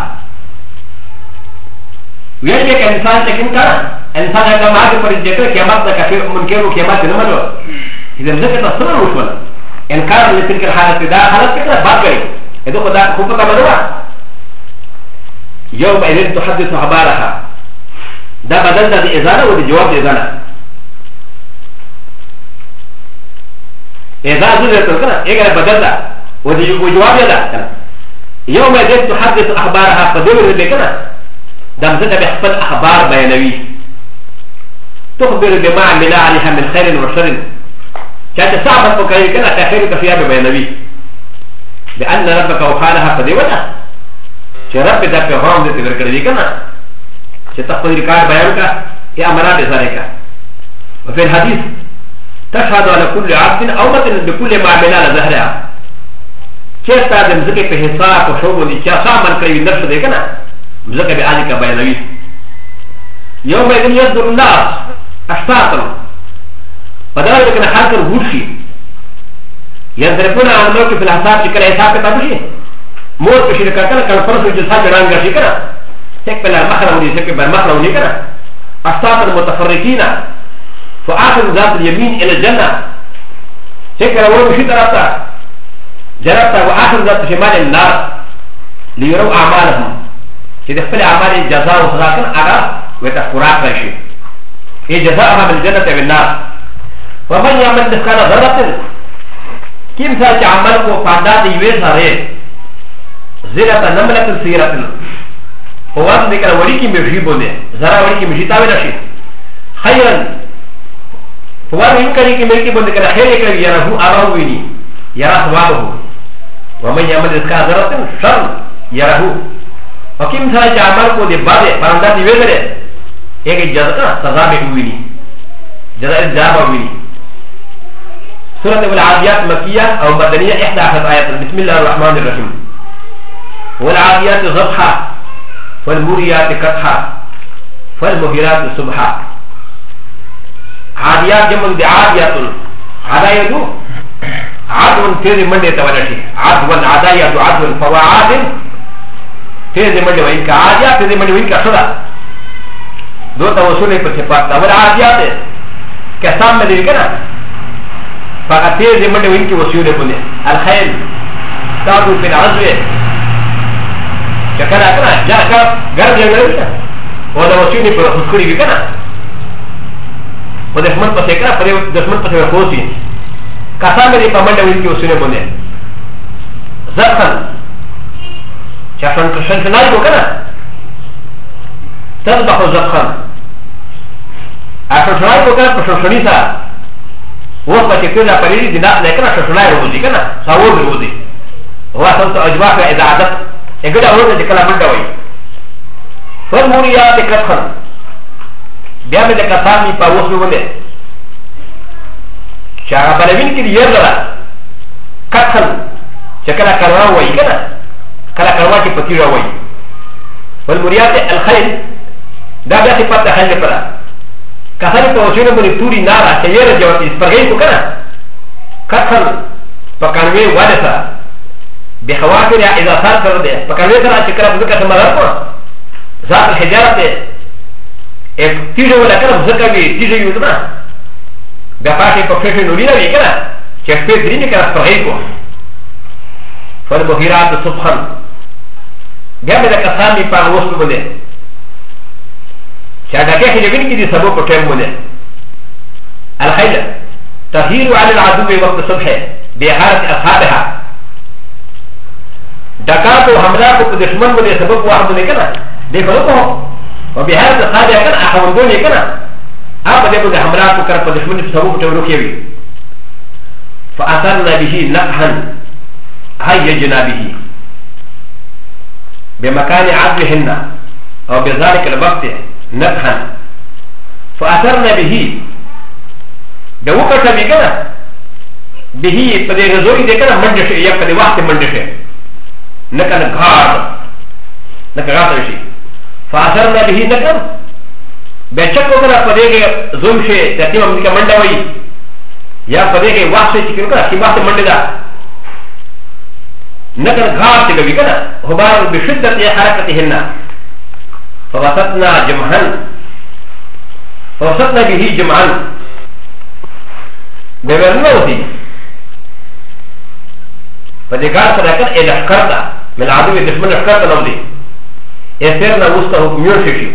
ويجب الإنسان لكن كان الإنسان هذا ما هذا فريق كيامات كافر منكر وكيامات نملو إذا مزكت الصبر وشولا إنكار لتلك الحالة دا حالة كده باقي إذا خدا خوفة كمانوا يوم إذن تحدث أخبارها دا بدل دا دي إذانة ودي جواب دي إذانة إذا زوجة تلقنا إيقنا بدل دا ودي جواب دا يوم إذن تحدث أخبارها فدور اللي كنا دا مزكت بحفل أخبار بيانوي تخبر بما عمل عليها من خير وشر كانت صعبة فكرة كنا تخيرك فيها ببيانوي بأن ربك وحالها فديونا شرب دا في غرام دي تذكر دي كنا شتقل ركار بيانك يا أمرات ذلك وفي الحديث تشهد على كل عبد أو مثل بكل ما عمل على ظهرها كيف تعد مزكي في حساب وشوق دي كيف صعبا كريم نفس دي كنا مزكي بآلك بيانوي يوم إذن يصدر الناس أشتاطا فذلك كان حالك الغوشي يضربون عن الموت في الحساب شكرا حساب كتابشي موت بشركة كان فرص الجساد رانجا شكرا تكبل المخرى ودي تكبل المخرى ودي كنا أشتاطا متفرقين فآخر ذات اليمين إلى الجنة شكرا ومشي دربتا جربتا وآخر ذات شمال النار ليروا أعمالهم تدخل أعمال الجزاء وصلاة أغا وتفراق رشي هي جزاءها من الجنة والنار ومن يعمل مثقال ذرة كم ساعة عملكم فعداد يوزع ريه زيرة نملة سيرة هو أن ذكر وليكي مجيبونه زرا وليكي مجيطاوي نشي خيرا هو أن يمكن ملكي بونه كان خيرك يراه أراه ويني يراه ثوابه ومن يعمل مثقال ذرة شر يراه وكم ساعة عملكم دي بعده فعداد يوزع ريه ایک جزا سزا میں ہوئی جزا الجزا ہوئی سورة العاديات مكية أو مدنية 11 آيات بسم الله الرحمن الرحيم والعاديات ضبحا والموريات قطحا والمهيرات صبحا عاديات جمع دي عاديات عاديات عدو تيزي منده تولشي عدو عاديات عدو فوعاد تيزي منده وإنك عاديات تيزي منده وإنك صدا دو توصل پر صفات دا ول عادیات کسان میں دیکھ نا فقط تیز منڈے ان کی وصول بنے الخيل تابو في العزو چکر اکنا جا کا گھر جگہ ہے وہ دا وصول پر خودکڑی بھی کنا وہ دشمن پسے کنا پر دشمن پسے خوشی کسان میں پر منڈے ان کی وصول بنے زخن چفن کشن سنائی کو کنا تذبح زخن أشوشناي بكرة أشوشني سا وقت كذا فريدي دينا لكن أشوشناي روزي كنا ساور روزي هو أصلا أجواء إذا عدت يقول أقول لك كلام من دوي فالموريات كتخن بيعمل لك سامي باوس بوله شاعر بلوين كده يرلا كتخن شكلا كلام وعي كنا كلا كلام كي بتيرا وعي فالموريات الخيل ده بيأتي فتح خيل فلا كثير توجيه من التوري نارا كيير جواتي سبرغي كنا كثر فكانوي وادسا بخواتر إذا صار كرده فكانوي كنا شكرا بذكا سماركو ذات الحجارة تيجي ولا كنا بذكا بي تيجي يوزنا بفاشي بفشي نورينا بي كنا شكفي دريني كنا سبرغي كو فالمهيرات صبحا بيعمل لك سامي فاغوص بمده شاكا كيف يجب ان يسبب كتير الخيل تغيير على العدو وقت الصبح بحالة اصحابها دكات وحملات دشمن من يسبب واحد من كنا بيخلقهم وبحالة اصحابها كان احوندون كنا ابدا يكون حملات وكرة دشمن يسبب كتير فاثرنا به نقحا هيجنا به بمكان عدلهن او بذلك الوقت نقحا فاثرنا به دوكا بكنا به فدي غزوي دكنا مندش يا فدي وقت مندش نكن غار نكغار شيء فاثرنا به نكن بچکو کنا پدیگه زوم شه ترتیب امریکا منڈا وی یا پدیگه وقت شه چکن کنا کی وقت منڈا دا نکن غار تگوی کنا حبار بشدت حرکتهن فوسطنا جمعا فوسطنا به جمعا بورنا وزي فديگار سرکن الاشکرتا من عدو دشمن اشکرتا نو دی اثرنا وسطه ميوشيشي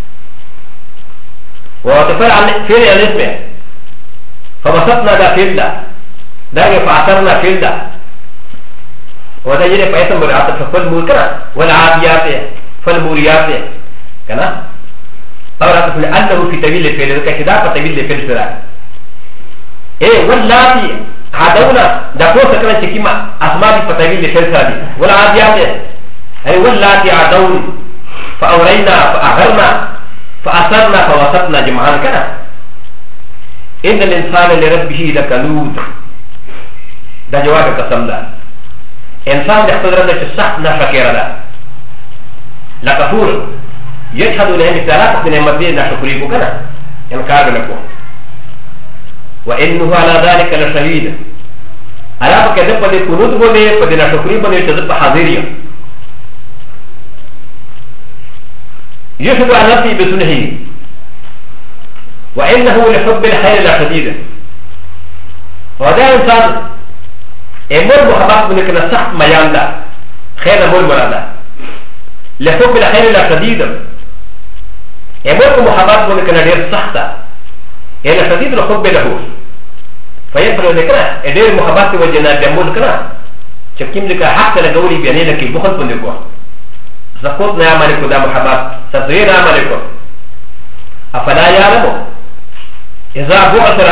وتفعل عن فعل الاسم فبسطنا دا فعل دا فاثرنا فعل دا ودا يجري فايسم برعات فالمولكنا والعاديات فالموريات كنا طبعا لانه في طويل الفعل كذا فطويل الفعل سرا ايه واللاتي عدونا دا فوق كنا شكيما اسماء فطويل الفعل سرا والعاديات اي واللاتي عدون فاورينا فاغرنا فاثرنا فوسطنا جمعان كنا ان الانسان لربه لكنود دا جواب قسم دا انسان يقتدر ان الصح نشكر له لكفور يشهد له مثالات من نعمته نشكره كنا انكار لكم وانه على ذلك لشهيد على فكذا قد كنود بني قد نشكره بني تذب حاضريه يشهد على نفسه بسنه وانه لحب الخير لشديد وهذا انسان امور محبات من كنا صح ميان دا خير امور مرادا لحب الخير لشديد امور محبات من كنا دير صح دا الى شديد الحب له فيفعل ذكرى ادير محبات وجنا دمول كنا شكيم لك حق لقولي بياني لك بخل بندقوا زقوت نعمل كدا محبات تصغير نعمل افلا يعلم اذا بعثر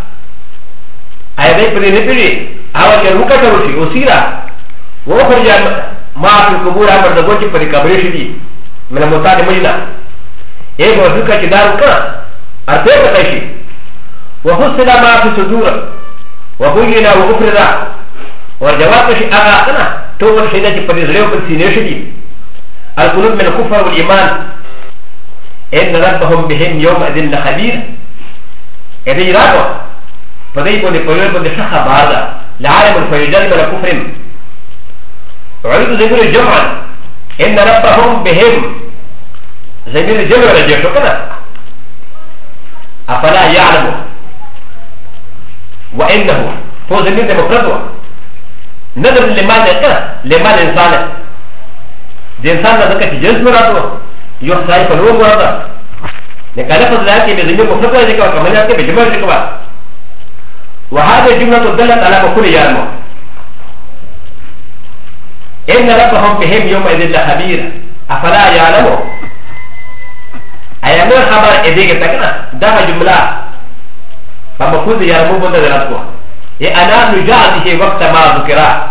ايضا برينبري او كروكا كروشي وسيرا وخرج ما في القبور امر دغوتي پر قبرشي دي من المتاد مجنا ايه وذكر كدار كا ارتي بتايشي وحصل ما في صدور وبينا وغفرنا والجواب شيء اغا كنا تو شيء ده پر زليو پر سينيشي دي القلوب من الكفر والايمان ان ربهم بهم يومئذ لخبير اذا يراقوا فديكون يقولون بده شخص بعض لعالم الفيجان من الكفر وعيد زمير الجمع ان ربهم بهم زمير الجمع رجعوا كنا افلا يعلم وانه هو زمير المفرد نظر لمن انسان الانسان ذكر في جنس مراته يحصل فلو مراته لكن لفظ ذلك بزمير مفرد ذكر كمان ذلك بجمع ذكر وهذه الجملة دلت على مقول يعلم إن ربهم بهم يومئذ لخبير أفلا يعلموا أيامون خبر إديك تكنا ده جملة فمقول يعلموا بند ذلك أنا نجعل به وقت ما ذكره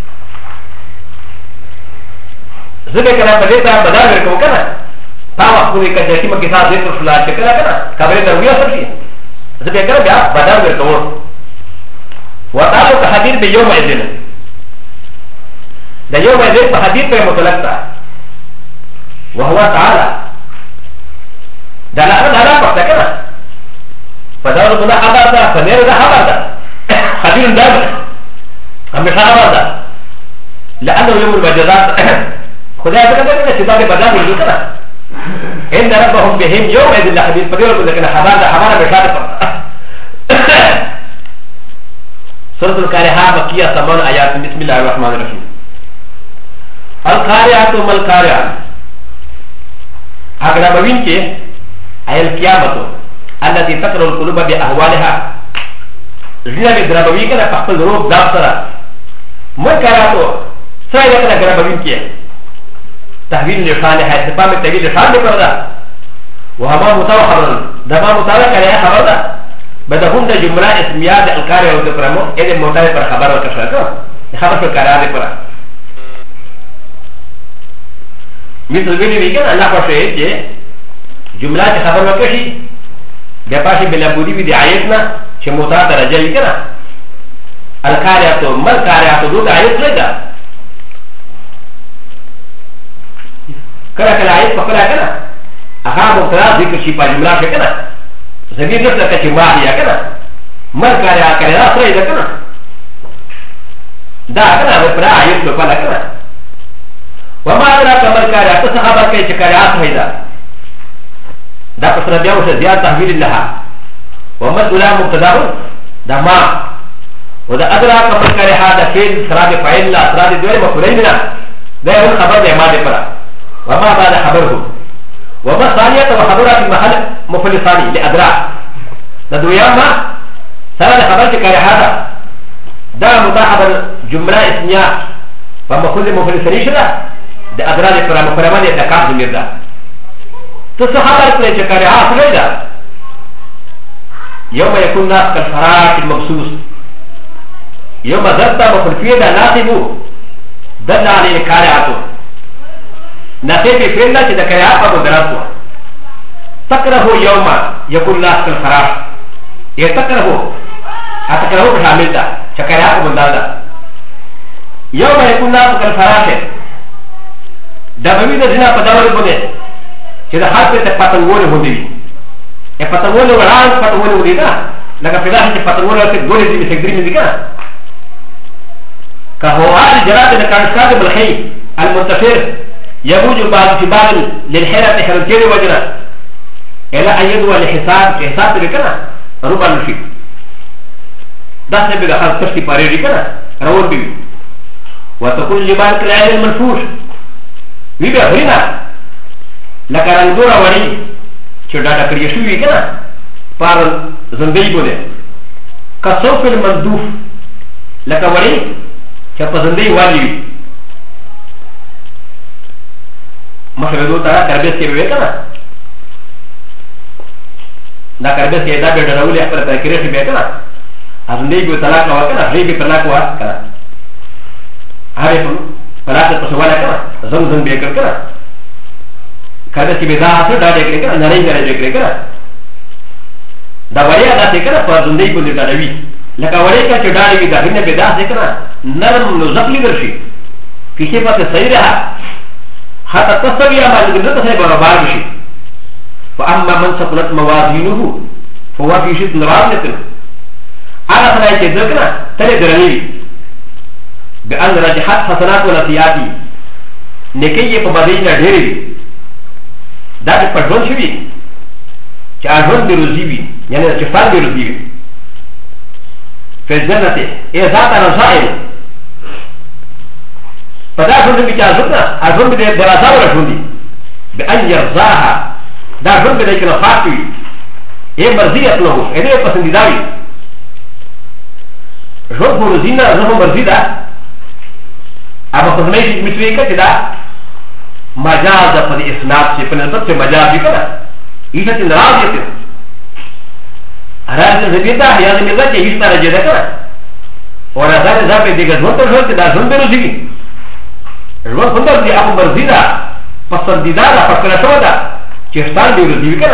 ذكر بديتا بدل ذلك كنا فما قولي كجاكي مكثار ذكر فلا شكرا كنا كبرت رويا سرشي ذكر بيا بدل ذلك وتعالى تحديد بيوم إذن ده يوم إذن تحديد بمطلقة وهو تعالى ده لأن هذا وقت كنا فدار الله حضر ده فنير ده حضر ده حديد ده همشا حضر ده لأنه يوم المجازات خدای بکتا کہ کتاب بدل نہیں کنا ان ربهم بهم يوم إذن لحديد فدار الله كنا حضر ده حضر بشارة سورة القارعة مكية 8 آيات بسم الله الرحمن الرحيم القارعة ما القارعة أقربين كي أي القيامة التي تقرأ القلوب بأهوالها زينا بقربين كنا فقل روب دابسرا من قارعة سائلة كنا قربين كي تحويل لشانها استفام التحويل لشان بكردا وهما متوحرا دما متوحرا كنا خبردا بدهم ده جملة اسميات الكاري او دفرمو اذا موتاي پر خبر وكشاكا خبر پر كاري پر مثل بني ويكن الله فشيء جه جملة خبر وكشي بپاشي بلابودي بدي آياتنا چه موتا درجة ويكن الكاري اتو مل كاري اتو دو آيات لگا كلا كلا آيات پکلا كنا اخا مبتدا ذکر شي په جمله کې کنه زمين نفسه كتي ماهية كنا مر كاريا كاريا سرعي ده كنا دا كنا بفرا يطلق ولا كنا وما أدراك مر كاريا تصحابا كي كاريا سرعي ده دا قصر بيوش زيادة تحويل لها ومد أولا مبتداه دا ما ودا أدراك مر كاريا هذا فين سرابي فعين لا سرابي دواري مفرين لا دا يقول خبر ده ما دي فرا وما بعد خبره وما ثانية وخبرها في محل مفلساني لأدراك ندوياما سنة خبرت كاري هذا دا متاحب الجملة اسمية فمخوذ مفلساني شده دا أدراك فرا مفرمان يدكار زمير دا تسو خبرت لك كاري هذا سنة يوم يكون ناس كالفراك المبسوس يوم ذبتا مفلسية دا ناقبو دل عليه كاري هذا نسيبي فيلا كده كياء فمدرسوا تكره يوم يكون الناس كالفراش يتكره أتكره بشامل ده كياء فمدرسة يوم يكون الناس كالفراش ده بميزة زنا فدور بني كده حرف تفتنون هندي يفتنون وران فتنون هندي ده لكن في ذلك فتنون وران دي بسكرين دي كده كهوار الجراد لكارشاد بالحي المنتشر يبوج بعض جبال للحيرة حرمتين وجنا إلى أن يدوى لحساب لكنا ربع نشيب ده سبب خلق تشتي باريري كنا روان بيوي وتكون جبال كالعين المنفوش بيبا هنا لك رنجورا وري شدادا كريشوي كنا پار زنبي بوده كصوف المندوف لك وري شپا زنبي والي مشهدو تا کربس کې به کنه دا کربس کې دا به ډراولې خپل تذکرې کې به کنه اځندې به طلاق وا کنه هي به طلاق وا کنه هغه په طلاق په سواله کنه زم به کړ کنه کربس کې به دا څه دا دې کنه نه نه دې کنه دا وړیا دا څه کنه په اځندې په دې ډاوي لکه وړیا چې ډاوي دا نه به دا څه کنه نرم نو زخمي درشي کیسه په صحیح رہا حتى تستوي ما لقدرت سيبا برابر بشي فأما من ثقلت موازينه فهو في شيء راضية على صلاة ذكرى تلي درنيوي بأن رجحت حسنات ونسياتي نكي فبدينا ډيري دا په پټون شوی چې اژوند دی روزي وي یعنی چې فال دی روزي وي په جنت یې ذات رضائل فدا ژوند به چې اژوند دې درازه ورژوندي بأن يرضاها دا ژوند دې کې نفاق وي یې مرضیت نه وي دې پسندیده وي ژوند په روزي نه زه مرضی ده اما په زمې چې مشوي کې دا مجاز په اسناد چې په نسبت سے مجاز دي کنه ایته چې ناراض دي راځي دې ته یا دې مزه چې هیڅ نه راځي ده کنه او راځي ځا په دې کې ژوند ته ژوند دا ژوند به روزي ژوند څنګه دي هغه مرضی ده پسندیده ده پکړه شو ده چې ستان دی روزي کنه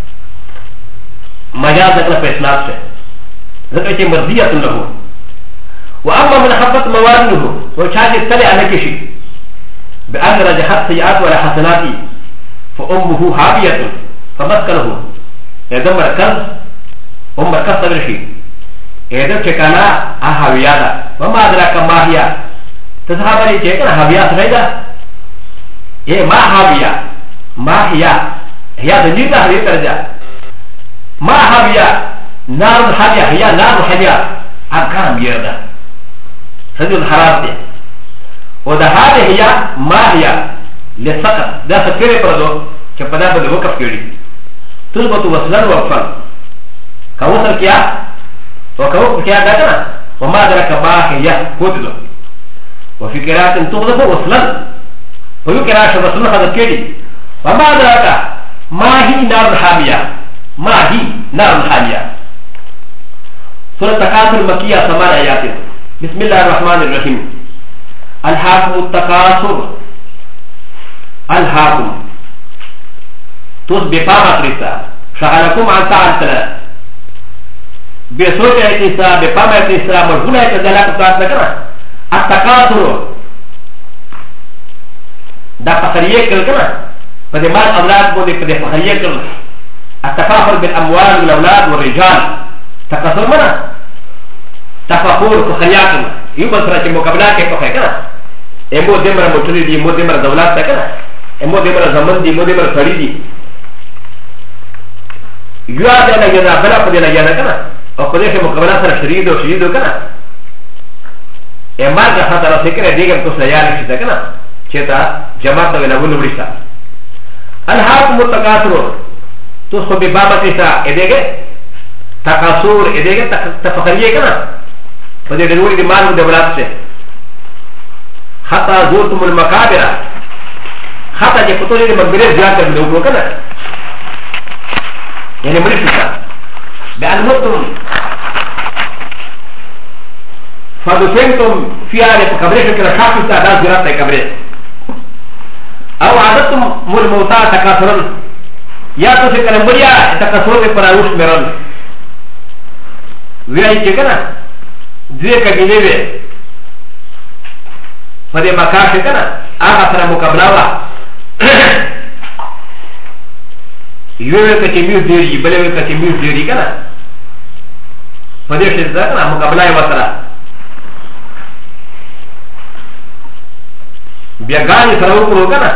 مجاز ده په اسناد سے ځکه چې مرضیت له واما من حفظت موازنه وشاهد التلي على كشي بأن رجحت سيئات ولا حسنات فأمه هابية فمسكنه إذا مركز مركز تبرشي إذا شكانا هاويانا وما أدراك ما هي تذهب لي شكانا هاويات غيدا إيه ما هاوية ما هي تجيبها هذه الدرجة ما هاوية نار هاوية هي نار هاوية أكرم يردا سجل الحرام دي وده هذه هي ما هي لسقط ده سكري پردو چه پدا بده وقف کری تثبت وصلا وقفا كوصل کیا وكوقف کیا ده کنا وما درك ما هي خود دو وفي قراءة تغضب وصلا ويو قراءة وصلا خذت کری وما درك ما هي نار الحامية ما هي نار الحامية سورة تكاثر مكية 8 آيات بسم الله الرحمن الرحيم الحاكم التكاثر الحاكم توس بفاما تريسا شغلكم عن تعالى بصوت اعتسا بفاما تريسا مرغولة اعتزالات بتاعت لكنا التكاثر دا فخرية كالكنا فدي مال اولاد بودي فدي فخريه التفاخر بالاموال والاولاد والرجال تكسر منا تفاخر فخريات يوم سرعه مقابلات كيف كنا امو دمر موتوري دي مو دمر دولات كنا امو دمر زمن دي مو دمر سري دي يواد لا ينا بلا فدي لا ينا كنا او فدي مقابلات سر شريد او شريد كنا امال کا خاطر فکر دیگر تو سیار شي كنا چتا جماعت ولا ولوريسا الحاكم التكاثر تصبح ببابتها ادege تكاثر ادege تفخريه كنا فدي دلوري دي مال ودولات سے حتى زورتم المقابر حتى جي فتولي دي مقبره زيادة من دوبرو كنا يعني مريسا بأن متم فدفنتم فيها لفقبره كنا شاكو سادات زيادة كبره او عادتم الموتى تكاثرا يا تسي كنا مريا تكاثر فراوش مرن ويأي كنا دوی کبیله وی فده مکاشه کنا آغا سره مقابله وا یوی کچه میو دیری بله وی کچه میو دیری کنا فده شده کنا مقابله وا سره بیاگانی سره وکرو کنا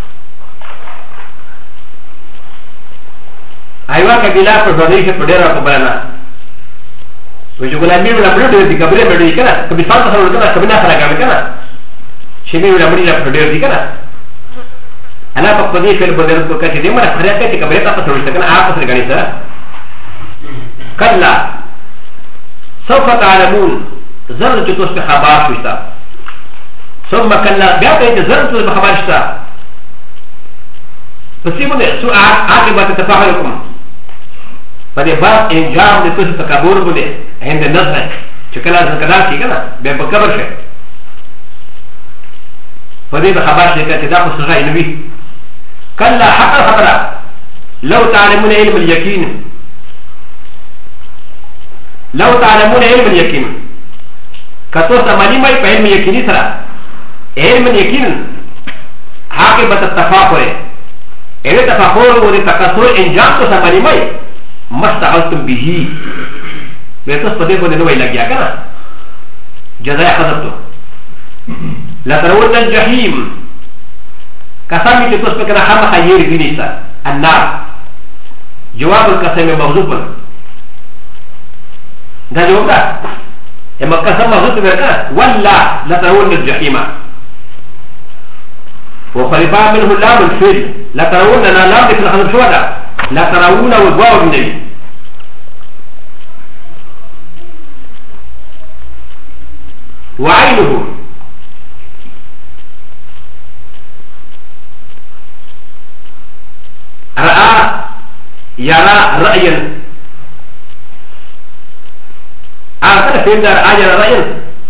ایوا کبیله پر ځدیشه په ډیره مقابله وجو غلامي ولا بلد دي قبره بلد كنا كبي فاضل سره كنا كبي ناس راغا كنا شمي ولا بلد لا بلد دي كنا انا بقدي في البدر تو كتي دي ما فريقه كي قبره تا سره كنا آپ سره غني سره كلا سوف تعلمون زر جتوس بخبر شتا ثم كلا بيعطي زر جتوس بخبر شتا فسيبون سوء عاقبه تفاعلكم فدي بعض انجام دي توسي تكابور بودي عند النظر شكلا زنكدار شي كنا بكبر شي فدي بخبر شي كانت تداخل صغير نبي كلا حقا خطرا لو تعلمون علم اليقين لو تعلمون علم اليقين كتوسا مالي ماي علم يقيني سرا علم اليقين عاقبة التفاخر اذا تفاخر ودي تكسر انجام توسا مالي ماي ما اشتغلتم به بيتوس بدي بده نوي لگيا كنا جزاء حضرته لا ترون الجحيم كسامي تتوس بكنا حما خير بنيسا النار جواب القسم موضوع ده جواب ده اما قسم موضوع بكنا ولا لا ترون الجحيم وخلفاء منه اللام الفيل لا ترون انا لام في الحضر شو ده لا ترون وضوء النبي وعينه رأى يرى رأيا أعطى فين دار رأى يرى رأيا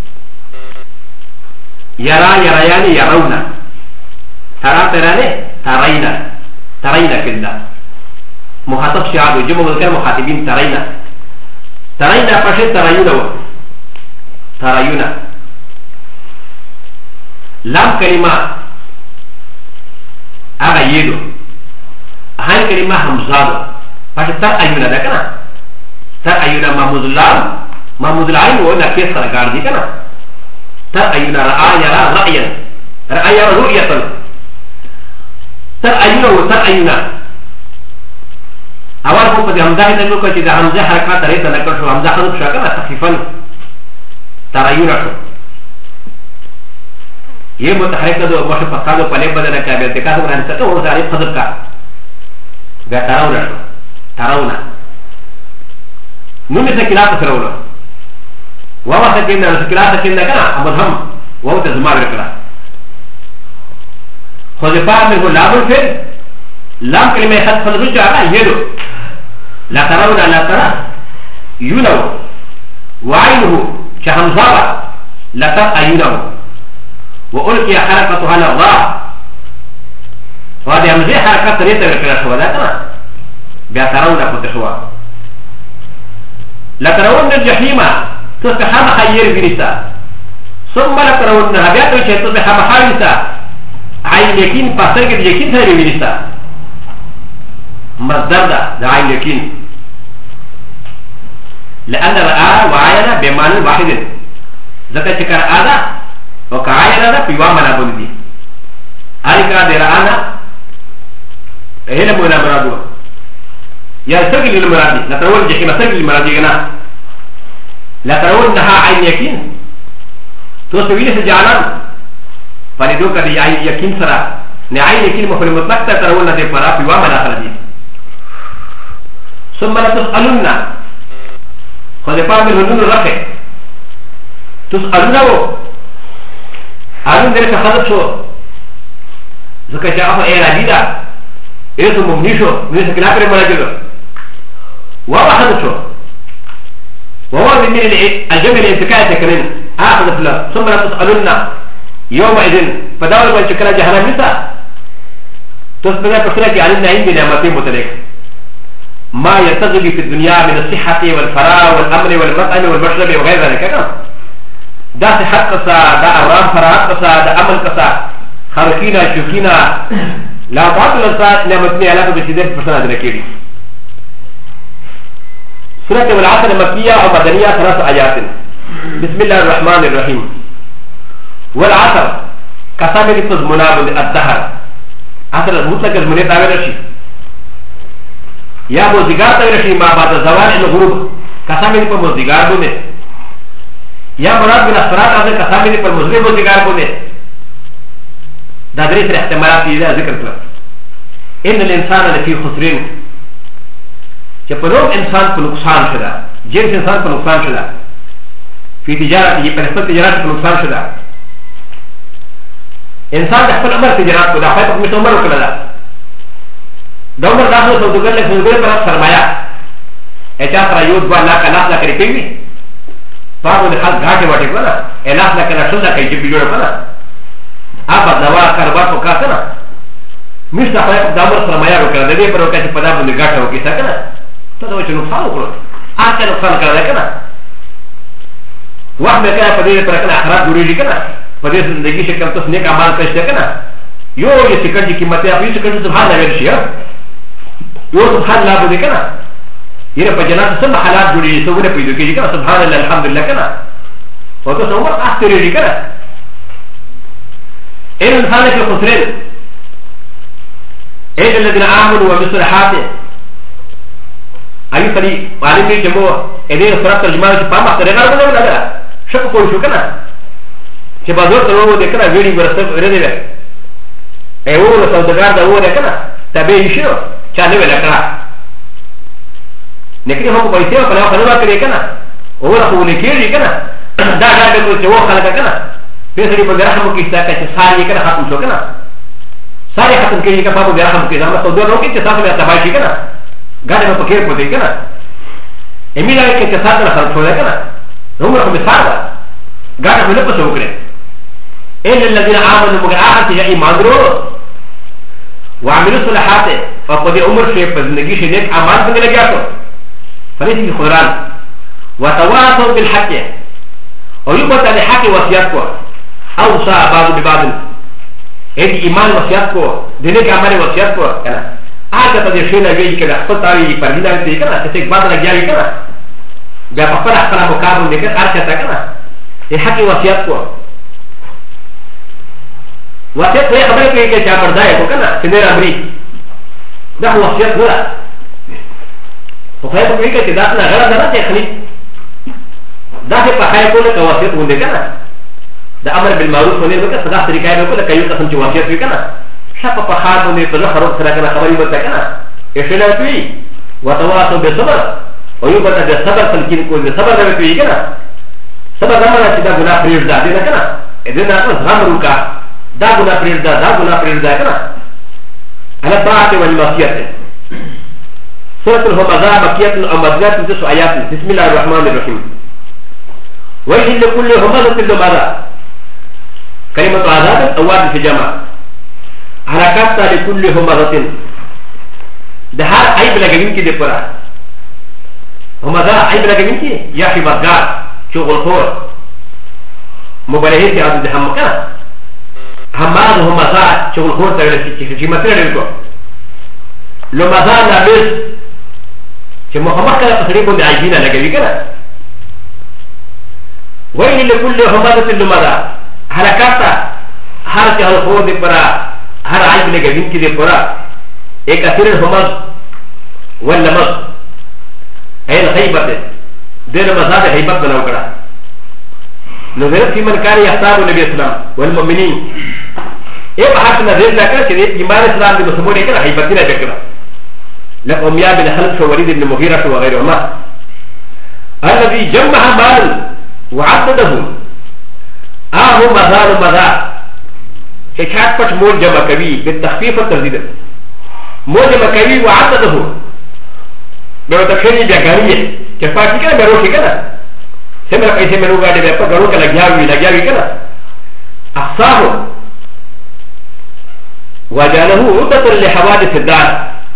يرى يريان يرون ترى تراني ترينا ترينا كندا مخاطب شعب جمع مذكر مخاطبين ترينا ترينا فشل ترينا ترينا لام كلمة أغا يدو هاي كلمة همزادو فشل ترأينا ده كنا ترأينا محمود اللام محمود العين وإنا كيس خلقار دي كنا ترأينا رأى يرى رأيا رأى يرى رؤية ترأينا وترأينا اول کو په همزه د لوکو چې د همزه حرکت لري ته نکړ شو همزه خلق شو کنه تخفیفا ترایون شو یہ متحرک دو مش په قالو په لې بدل کا به تکاسو باندې ته ور ځای خدای کا بیا تراونا شو تراونا نو مې سکلات سره ولو واه ته کې نه سکلات کې نه کنه امدهم وو ته زما ورکړه خو دې په مې لابل فر لام كلمه خط فلزو جاء يدو لا ترون لا ترى ينو وعينه كهمزه لا ترى ينو وألقي حركته على الله وهذه همزه حركه ليس بكره شو لا ترى بيترون فتشوا لا ترون الجحيم تصبح خير بنساء ثم لا ترونها بياتوا تصبح محارسه عين يقين فاسترك اليقين سره وينستا مصدر ده عين يقين لأن رأى وعين بمعنى واحد ذكر شكر هذا وكعين هذا في يوم أنا بندي أريكا درعنا هنا مونا مرادو يا سرق للمرادي لا تقول جحيم سرق للمرادي هنا لا تقول نها عين يقين توسوي سجانا فلدوك دي عين يقين سرا نعين يقين مفعول مطلق تقول ندي فرا في يوم أنا خلدي ثم لا تسألون خذ فهم الهنون الرفع تسألونه ألون ذلك خذت شو ذكا جاءه إيرا ديدا إيسو مبنيشو نيسا كنابر مراجلو وهو خذت شو وهو من الجمع الانتكاية تكرين آخذ فلا ثم لا تسألون يومئذ فداول من شكرا جهنم نسا تسبنا بسرعة علمنا عين بنعمتين متلك ما يرتغي في الدنيا من الصحة والفراغ والأمن والمطعم والمشرب وغير ذلك دا صحة قصة دا أمرام فراغ قصة دا أمن قصة خارقين شوكين لا تعطل الصلاة نعمتني علاقة بسيدات فرسنة ذلكيري سورة والعصر مكية ومدنية 3 آيات بسم الله الرحمن الرحيم والعصر كسامي تزمنا الدهر عصر المطلق المنية تعمل الشيء يا موزيغار تغرشي ما بعد زوال الغروب كسامي پر موزيغار بونه يا مراد بن اسفرات هذا كسامي پر مزري موزيغار بونه دا دريس الاحتمالات إذا ذكر كلا إن الإنسان لفي خسرين جبنوم إنسان کو نقصان شدا جنس إنسان کو نقصان شدا في تجارة يبنفت تجارات کو نقصان شدا إنسان دخل أمر تجارات کو دا خيط مش أمر وكلا دعمر داخل سوداگر لك سوداگر پر سرمایا اچا سرا یود با لاکا لاس لاکا ریپیوی پاگو دخل گھاٹے واٹے کنا الاس لاکا نشل لاکا جبی جوڑا کنا آبا دوا کاربار کو کاسنا مشتا خیق دامر سرمایا رو کرده دی پر وکا چی پدا بند گھاٹا وکی سا کنا تو دو چی نقصان کرو آچا نقصان کرده کنا وقت میں کنا پدیر پر کنا اخرات دوری لی کنا پدیر زندگی شکل تس نیک عمال پیش دے کنا یو یہ سکر جی قیمتی آپ یہ سکر جی سبحان اللہ ورشی یو سبحان اللہ بودے کنا یہ پجنات سب حالات جوڑی سوگرے پیدو کی جی کنا سبحان اللہ الحمدللہ کنا اور تو سوگر آخر ری کنا این انسان کے خسرین این الذین آمنوا وبالصالحات ایو سری عالم نے جمع ایدین سورۃ ترجمہ سے پام اختر نہ بنا لگا شک کوئی شو کنا کہ بازار تو دے کنا ویڈی ورسے رے دے اے وہ سوداگر دا وہ دے کنا تبے شو چانے ولا کنا لیکن ہم کو پیسے پلا خلوا کرے کنا اور ہو لیکي کنا دا دا کو جو خلق کنا پیسے پر رحم کی تا کہ ساری کنا ختم شو کنا ساری ختم کی کا بابو رحم کی نام تو دو لوگ کے ساتھ میں تباہی کنا گاڑی میں پکیر کو دے کنا امیلا کے ساتھ نہ خرچ ہو جائے کنا عمر کو مثال گاڑی میں پسو کرے ان الذين امنوا بآخرة ایمان رو وعملوا الصالحات فقد عمر شيء فزندگی سے نیک اعمال بننے لگا تو فرض کی قرآن وتواصوا بالحق اور یہ بتا الحق وصیت کو اوصى بعض ببعض ایک ایمان وصیت کو دینے کا عمل وصیت کو کنا آج تو یہ شینا گئی کہ خطاری پردہ تے کنا کہ ایک بات لگیا ہے کنا بیا پر احترام مقابل دے کر ارچا کنا یہ حق وصیت کو وصیت یہ خبر ہے کہ کیا پردہ ہے کو کنا کہ میرا امری ده وصیت نہ خو خیر کو کہ دا نہ غلط نہ تے خلی دا کہ پخای کو کہ وصیت ونده کنا دا امر بالمعروف ونده کو صدا طریقہ ہے کو کہ یو قسم کی وصیت وی کنا شپ پخار ونده تو خراب سره کنا خبري وته کنا اشلا وی وتواصل بالصبر ويبقى ده صبر تلقين كل صبر ده بيجي كنا صبر ده ما تدا غنا فريد ده ده كنا اذا ده غمر وكا ده غنا فريد ده غنا فريد ده كنا على طاعه والمعصيه سورة الهمزة مكية ومدنية 9 آيات بسم الله الرحمن الرحيم ويل لكل همزة لماذا كلمة عذاب أواد في جمع حركات لكل همزة ده هر عيب لغمين كي دي پرا همزة عيب لغمين كي يا خبرگار شغل خور مبالغه في عدد همكا حماد هو مزا شغل خور تغير شي مثل لكو لو مزا نابس شي محمد كلا تخريبو دي عجينة لگوي كنا وين لكل حمادة اللمزا حركاتا هر شغل خور دي پرا هر عجب لگوين کی دي پرا ایک اثر الحمد واللمز اي الخيبت دين مزا دي خيبت بناو كنا نظرت في من كان يختار النبي صلى الله عليه وسلم والمؤمنين ايه بحث نظر لك كده ايمان الاسلام دي مسمونه كده هيبتنا بكره لقوم يا بن خلف ووليد بن مغيرة وغيرهما الذي جمع مال وعدده اهو مزار مزار هيك پٹ مول جمع كبي بالتخفيف والتزيد مول جمع كبي وعدده بتفشيني بيغانيه كفاكي كده بروشي كده سمع پیسے میں لوگا دے پا گرو کا لگیا ہوئی کنا احصاه وجعله عدة لحوادث الدار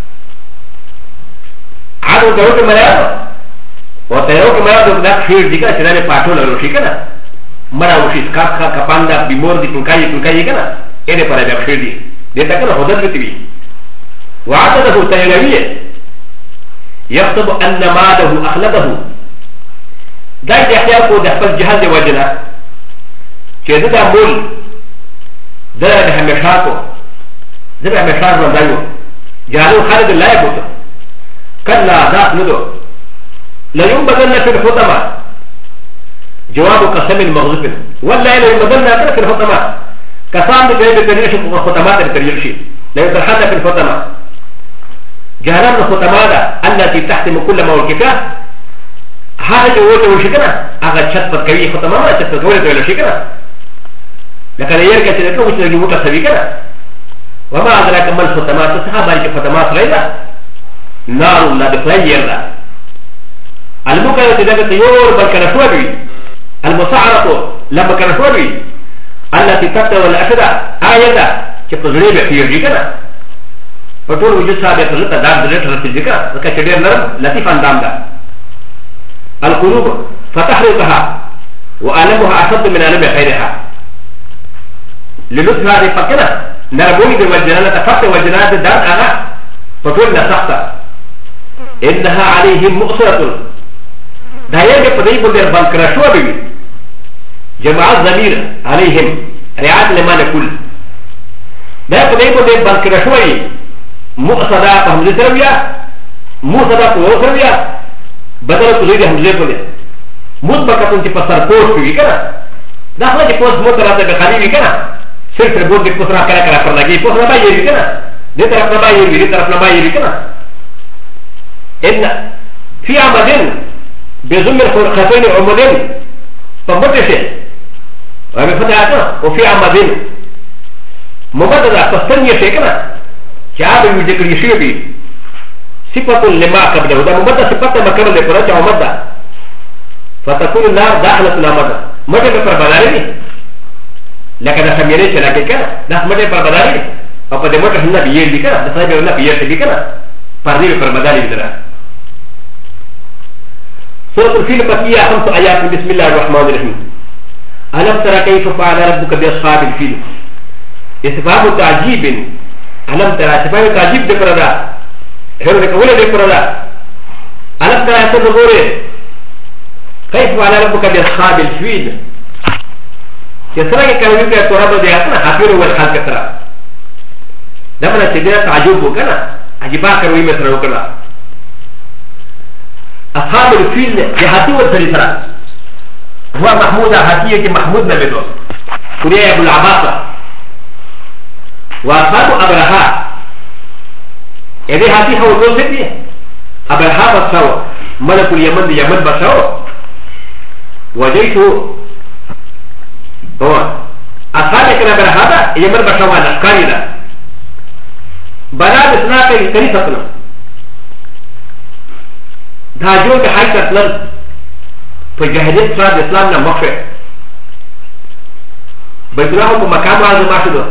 عادو گرو کے مراد وتیرو کے مراد دا خیر دی کا چلانے پاٹو لگو شي کنا مرا وشي سکاپ کا کپاندا بیمور دی کنکائی کنا اے پر دا خیر دی دیتا کنا حدت بتوی وعدده تیلویه يخطب ان ماله اخلده دا د احتیاط کو د خپل جهاد دی وجنا چې دا مول دا د همیشه کو دا همیشه ورځایو جالو خالد لا يبوت کلا دا ندو لا ينبذلنا في الحطمه جواب قسم المغضب ولا لا ينبذلنا في الحطمه قسم د تنيش الحطمات التريشي لا يتحدث في الحطمه جهنم الحطمه التي تحتم كل موقفها هذا جو وشكنا هذا شط كبير ختمه شط كبير ولا شكنا لكن يرجع تلك وش تجي متسويكنا وما أدراك ما الختمات الصحابة اللي ختمات ليلا نار لا بخير لا المكان تدرك تيور بكرة شوبي المسعرة لما كان شوبي التي تبدأ والأشدة آية كتزريب في يرجعنا فتقول وجود صاحب يتزرق دام درجة في الذكر وكشدير نرم لطيف دام ده القلوب فتحرقها وألمها أشد من ألم غيرها للطف هذه فكنا نربوني بالوجنانة تفتح وجنانة الدار أنا فتولنا سخطة إنها عليهم مؤصرة دائما قديم در بانكرا شو بي جماعة الضمير عليهم رعاية لما نقول دائما قديم در بانكرا شو مؤصرة فهمزة سربيا مؤصرة فهو سربيا بدل تريد حمزه کو دے مثبت ان کی پسر پوسٹ ہوئی کنا داخلہ کی پوسٹ موترا تے خالی ہوئی کنا صرف بول دی پسرا کرا پر لگی پسرا با یہ کنا دے طرف نہ یہ دی طرف نہ یہ کنا ان فی عمدن بزم الخرقتين عمدن فمتشه وبفتحاتنا وفي عمدن مبددا تستني شيكنا شعب ذكر يشيبي صفة لما قبله ده مبدا صفة ما قبل لفرج او مدى فتكون النار داخلة الامدى مدى بفر بداري لكن سميري شلاكي كنا ده مدى بفر بداري او قد مدى هنا بيير بي كنا ده صاحب هنا بيير بي كنا فردي بفر بداري بدرا سورة الفيل بقية 5 آيات بسم الله الرحمن الرحيم ألم ترى كيف فعل ربك بأصحاب الفيل استفهام تعجيب ألم ترى استفهام تعجيب ده فردا هل نقول ده فردا ألم ترى تنظر كيف فعل ربك بأصحاب الفيل يسرى كلمة التراب ده أصلا حفير والخلق ترى لما تجد تعجب وكنا عجبا كروي مثل وكنا أصحاب الفيل يهاتي والسريسرة هو محمود هاتيه محمود نبيدو كريه أبو العباسة وأصحاب أبرهاء إذا هاتي هو دول سبيه أبرهاء بساو ملك اليمن دي يمن بساو وجيته هو أصحاب كنا أبرهاء يمن بساو نسكاري دا بنا بسنا كي سريسة داجو کے حج تطلب تو جہلیت سراد اسلام نا مخفے بیت اللہ کو مقام آزم آشدو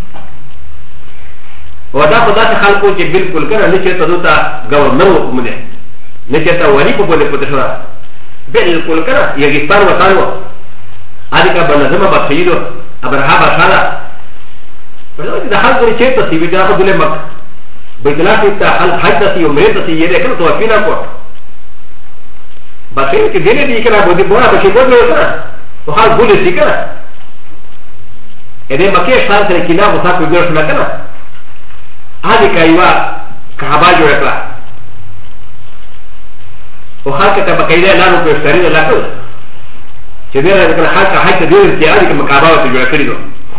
ودا خدا سے خلقو چے بالکل کنا نچے تا دوتا گورنر حکم دے نچے تا ولی کو بولے پتشورا بالکل کنا یہ گفتار وطانو آدھی کا بنظم بخشیدو ابرہا بشالا فلو ده حال دوري شيء تسي بيجا خدوا لي مك بيتلا في تا حال تسي ومريض تسي يده كنا توفينا كو بس هي كده دي كنا بودي بونا بشي بودي كنا وحال بولي سي كنا اذا ما كيش حال سنه كنا وساق بيجرس ما كنا هذه كايوا كعبا جوړ کړه وحال کته بقیده لانو په سرینه لاکو چې دې راځي حال کا حق دې چې هغه کوم کعبه ته جوړ کړی نو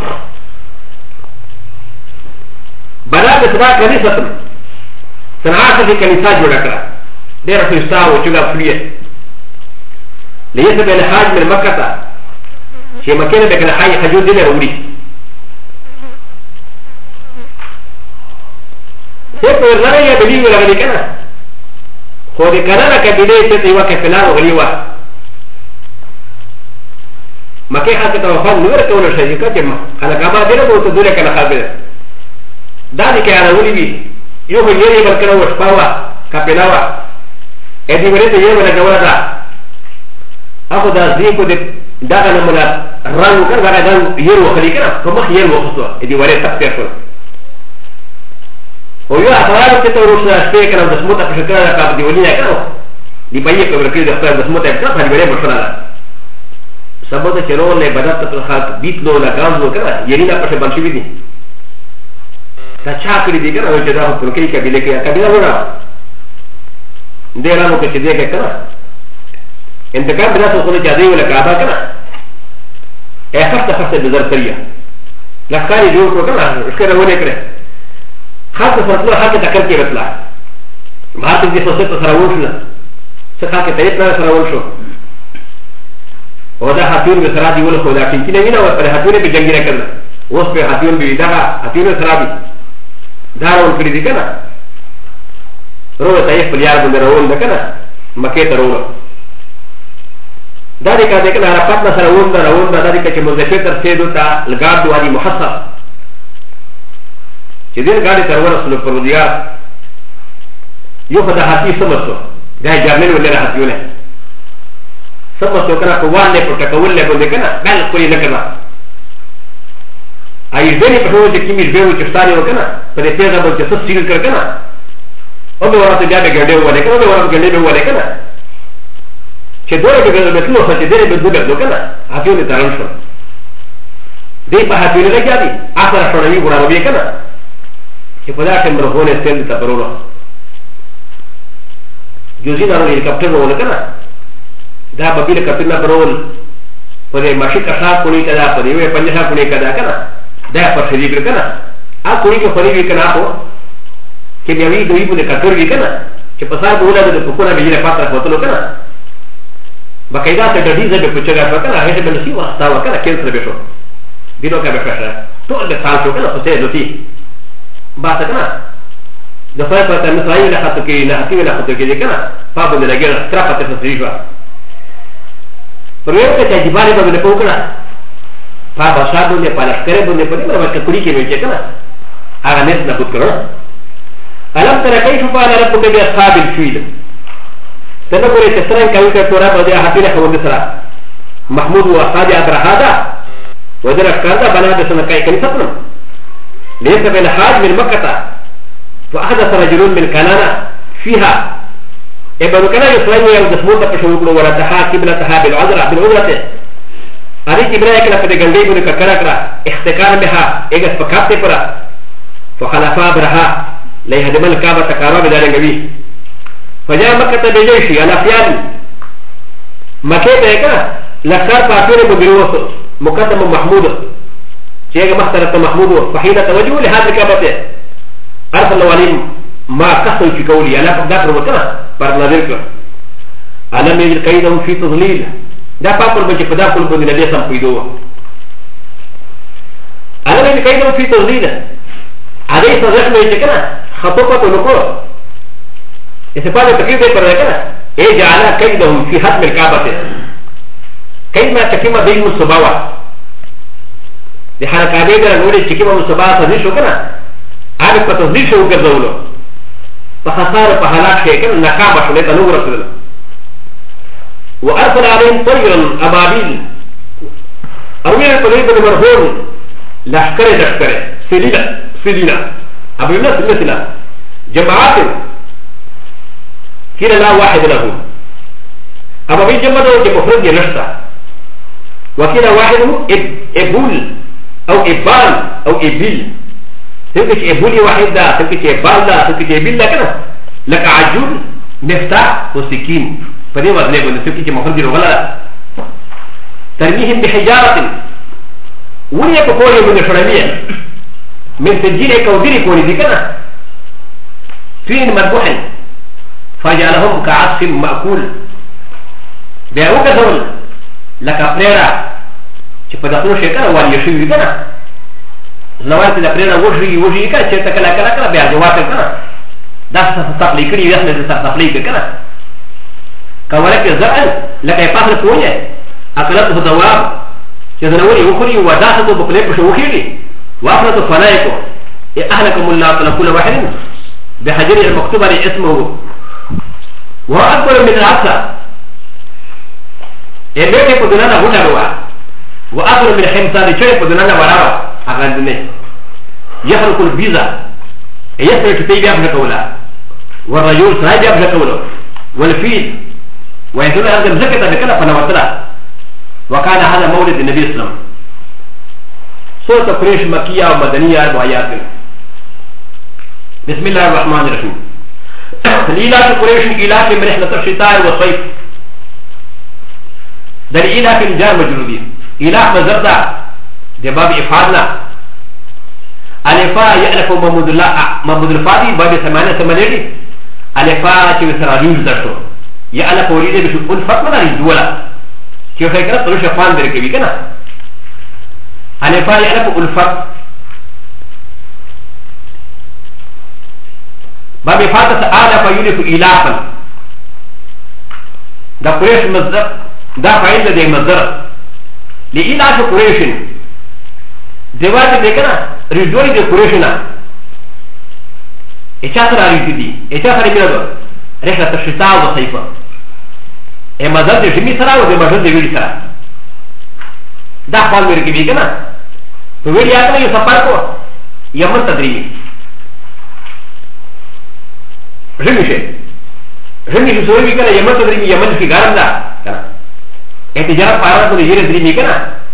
بلاد سبا کنيسه صنعاء في كنيسه جوړ کړه ډېر فلسطا او چې لا فلیه ليس بين حاج من مكه چې مکه نه بکنه حاج حجو دې نه وړي څه په لاره یې بلی ولغلی کنه خو دې کنه کبیله چې یو کفلار وغلی و مکه هغه ته وفات نور کول شي چې انا کعبه دې نه وته دله کنه خبره دا دې کې انا ولي بي یو هو یې ورکړو وشپاوا کپلاوا اې دې ورته یې ولا جوړه دا اخو دا دې کو دې دا نه مولا رانو کړه دا یې وخلی کنه په مخ یې وخصو دې ورته تفسیر کړ و يو اخبار كتو روشنا شبه كنا دسموتا بشكرا لكا بدي ولينا كنو دي بايه كبركي دفتر دسموتا بكنا فالبري بشنا سبوتا چرون لے بدات تلخاق بیت لو لگام لو کنا یرینا پش بلشوی دی تا چا کری دی کنا وچه دا پرکی کبیلے کیا کبیلہ ہونا دیرانو کچھ دے کے کنا انتقام بنا سو خونه جادی ولا کعبہ کنا اے خفت خفت بزر کریا لفکاری جوڑ کو کنا اس کے رونے کرے خاصة فرطلة حاجة تكركي بطلع ما تجي فصلت سراوشنا سخاكي تيتنا سراوشو وده حتيون بسرادي ولا خدا لكن كنا هنا وقال حتيون بجنجنا كنا وصف حتيون بيدها حتيون سرادي دارون كريدي كنا روى تايف بليار بند روون دكنا مكيت روون داري كده كنا عرفتنا سراوون روون داري كده مزفير سيدو تا الغاد وادي محصب چې دې ګاډي تر ورسول پروديار یو خدای حتی سمسو دا جامل ولر حتیونه سمسو کنه په وانه په ټکول له باندې کنه بل کوی نه کنه اې دې په هو چې کیمې به و چې ستاري وکنه په دې پیغام باندې څه سیل کړ کنه او به ورته بیا به ګډه وله کنه به ورته ګډه وله کنه چې دوی به ګډه متلو چې دې به دوی کنه حتیونه تران شو دې په حتیونه لګیا دي اخر شوړوي ګورا به کنه چې په دا کې مرغونه ستل ته پرولو جوزي دا هلیکاپټر ولا کنه دا به بیل کپټر نه پرول په دې ماشي کښا کولی کدا په دې وې پنځه کولی کدا کنه دا پر شری ګر کنه ا کولی کې پرې وی کنه هو کې بیا وی دوی په کټر وی کنه چې په سار بوله د کوکونه به یې پاتره وته کنه بقایدا ته د دې ځای په چګه کنه هغه به نسی واسطه وکړه کینسر به شو دینو کې به فشار ټول د سال شو کنه څه دوی بات کنا دفعه پتا مسائل له خاطر کې نه هتي له خاطر کې کنه پابو نه لګل تر پته تسریفا پرې ته چې جبالي به نه پوکړه پابا شادو نه پالش کړي باندې په دې باندې کړي کې وځي کنه هغه نه نه بوت کړو علم تر کیف فعل ربك باصحاب الفيل تنه پرې تسرن کوي ته تورا باندې هتي له خبر سره محمود او اصحاب ابرهادا ودر کړه بنا د سن کوي کني ستنه ليس بين حاج من مكة فأحدث رجل من كنانة فيها ابن كنانة يسلم يوم دسموت بشوكل ولا تحا كبلتها بالعذرة بالعذرة هذه كبلة كلا فدي غندي بن كركرا احتكار بها اجت فكابت برا فخلفا برها ليهدم الكعبة تكارا بدارنغوي فجاء مكة بجيشي على فيال مكة بيكا لخار فاتور ببروس مقدم محمود شيء مختلف محمود فحين توجهوا لهذا الكعبة أرسل الله عليهم ما قصوا في قولي أنا فقدر وكنا برنادرك ألم يجد كيدهم في تضليل دا بابر بجي فدا كل بند نبي سم قيدوه ألم يجد كيدهم في تضليل هذا يستطيع أن يجكنا خطوبة ونقوة استفادة تقريب دي برنكنا إيه جعل كيدهم في حتم الكعبة كيد ما تكيما بين الصباوة د حرکابې د نورې چې کومه مصباح تدریس وکړه هغه په تدریس وګرځولو په خساره په حالات کې کنه ناکامه شولې ته نور رسول وارسل عليهم طيرا ابابيل او یې په دې باندې مرهون لشکره سلينا أبينا سلسلة جماعات كلا لا واحد له أما بين جماعة مفرد ينشتا وكلا واحد إبول أو إبال أو إبل تلك إبولي واحد دا تلك إبال دا تلك إبل دا كنا لك عجول مفتاح وسكين فدي وزنه بنا تلك مفرد يرغلا ترميهم بحجارة ولي كقولي من الشرمية من سجين كوديري كوني دي كنا فين مذبوحين فجعلهم كعصف مأكول بيعوك دول لك أبريرا شفتنا شكرا واليشوي كنا لوانت الأبريرا وجهي كنا شرطة كلا كلا كلا بيعجوات كنا داس تقليكني يحمل تقليك كنا كولك الزرع لك يفاصل كوني أكلته دواب شذنولي وخري وداسته بقليك وشوخيري وأفرط فنائكو أهلكم الله تنقل واحد بحجر المكتوب عليه اسمه وأكبر من العصا إبنك قدنانا هنا روا وأكبر من الحمسة لشيء قدنانا وراوا أغاندني يخلق البيزا يسرق تيبي أبنك ولا والرجل صاحب أبنك ولا والفيل ويقول هذا المزكة بكنا فنوصلا وكان هذا مولد النبي صلى الله عليه وسلم سورة قريش مكية ومدنية وآيات بسم الله الرحمن الرحيم لإلاف قريش إلاف من رحلة الشتاء والصيف ده الإلاف الجار مجرودين إلاف مزرده ده باب إفادنا ألفا يألف محمد الفادي باب ثمانية ألفا كيف سراجوز درسو يألف وليده بشو ألفت مدار الدولة كيف يكرا طلوش أفان بركبي كنا ألفا يألف ألفت باب فاتس آلف يولف إلافا دا قريش مصدر دا فعيل دا مصدر لإلاف قريش دوات دكنا رجوري دا قريشنا إشاسر عريسي دي إشاسر ميردو رحلة الشتاء والصيفة إيه مصدر دا جمي سرا ودا مصدر دا ويلي سرا دا فال مركبي كنا ويلي آتنا يسفر کو يمن تدريمي رميشه سوري كنا يمن تدريمي يمن في غارم دا كنا احتجاج فارغ من يجري دريمي كنا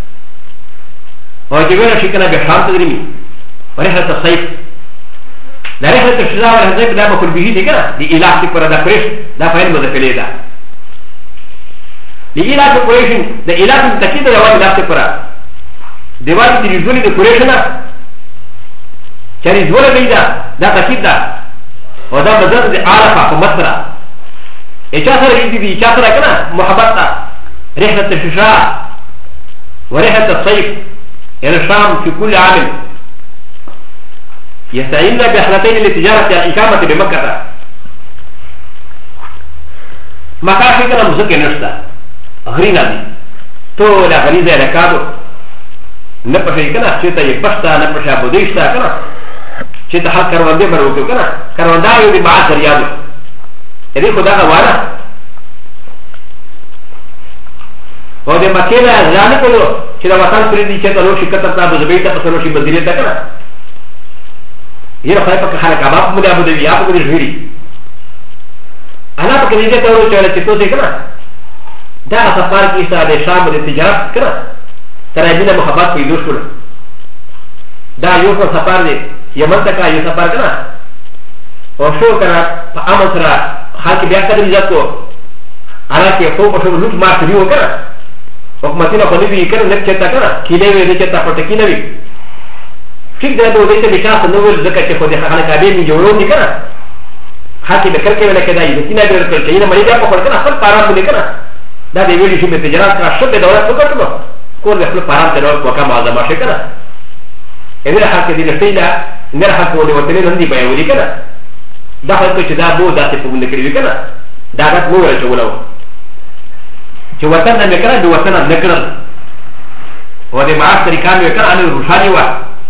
وجبنا شكنا بشام تدريمي ورحلة الصيف لا رحلة الشتاء ولا الصيف دا مكل به دي كنا دي إلاف تكبر دا قريش دا فاين مذكلي دا دي إلاف قريش دا إلاف تكيد دا وان إلاف تكبر دوات دي رجولي دا قريشنا كان رجولي بيدا دا تكيد دا ودا مدرسة دي عارفة ومصرة إشاسر يدي دي إشاسر كنا محبطة رحلة الشتاء ورحلة الصيف إلى الشام في كل عام يستعين بحلتين لتجارة الإقامة بمكة مكاشي كنا مزكي نشتا غرينا دي تو لا غريزة لكادو نپشي كنا شتا يبشتا نپشا بديشتا كنا شتا حق كروانده مروكو كنا كروانده يو دي معاد رياضو إذي خدا غوانا و د مکه نه ځان کولو چې دا وطن پرې دي چې تلو شي کته تاسو زبېته په تلو شي مدینه ته کړه یره خای په خاله کباب مو د ابو دی یا په دې ژوری انا په کې دې ته ورته چې تاسو کړه دا سفر کې ساده شام د تجارت کړه تر دې محبت پیدا شول دا یو څه سفر دی یمن ته کا یو سفر کړه او شو کړه په امر سره خلک بیا کړي ځکو انا کې په په لوټ مار دیو کړه حکومتونه په دې کې نه چتا کړه کینه وی دې چتا پټ کینه وی ٹھیک ده دوی ته بشاس نو ول زکه چې خو دې خلک کابه می جوړون دي کړه حتی به کړکې ولا کېدای دې کینه ډېر کړ چې نه مړی دا په خپل کنه خپل پارام دې کړه دا دې ویلې چې په تجارت کا شپه دولت وکړو کول خپل پارام ته ورو کوه ما اعظم شي کړه اې حق دې رسېلا نه حق ولې وته نه دی به ولې کړه دا خلک چې دا بو دا څه په ول کړی کړه دا غت مو ورته ولو چې وطن نه کړه د وطن نه کړه و دې معاش طریقان یې کړه ان روشاني و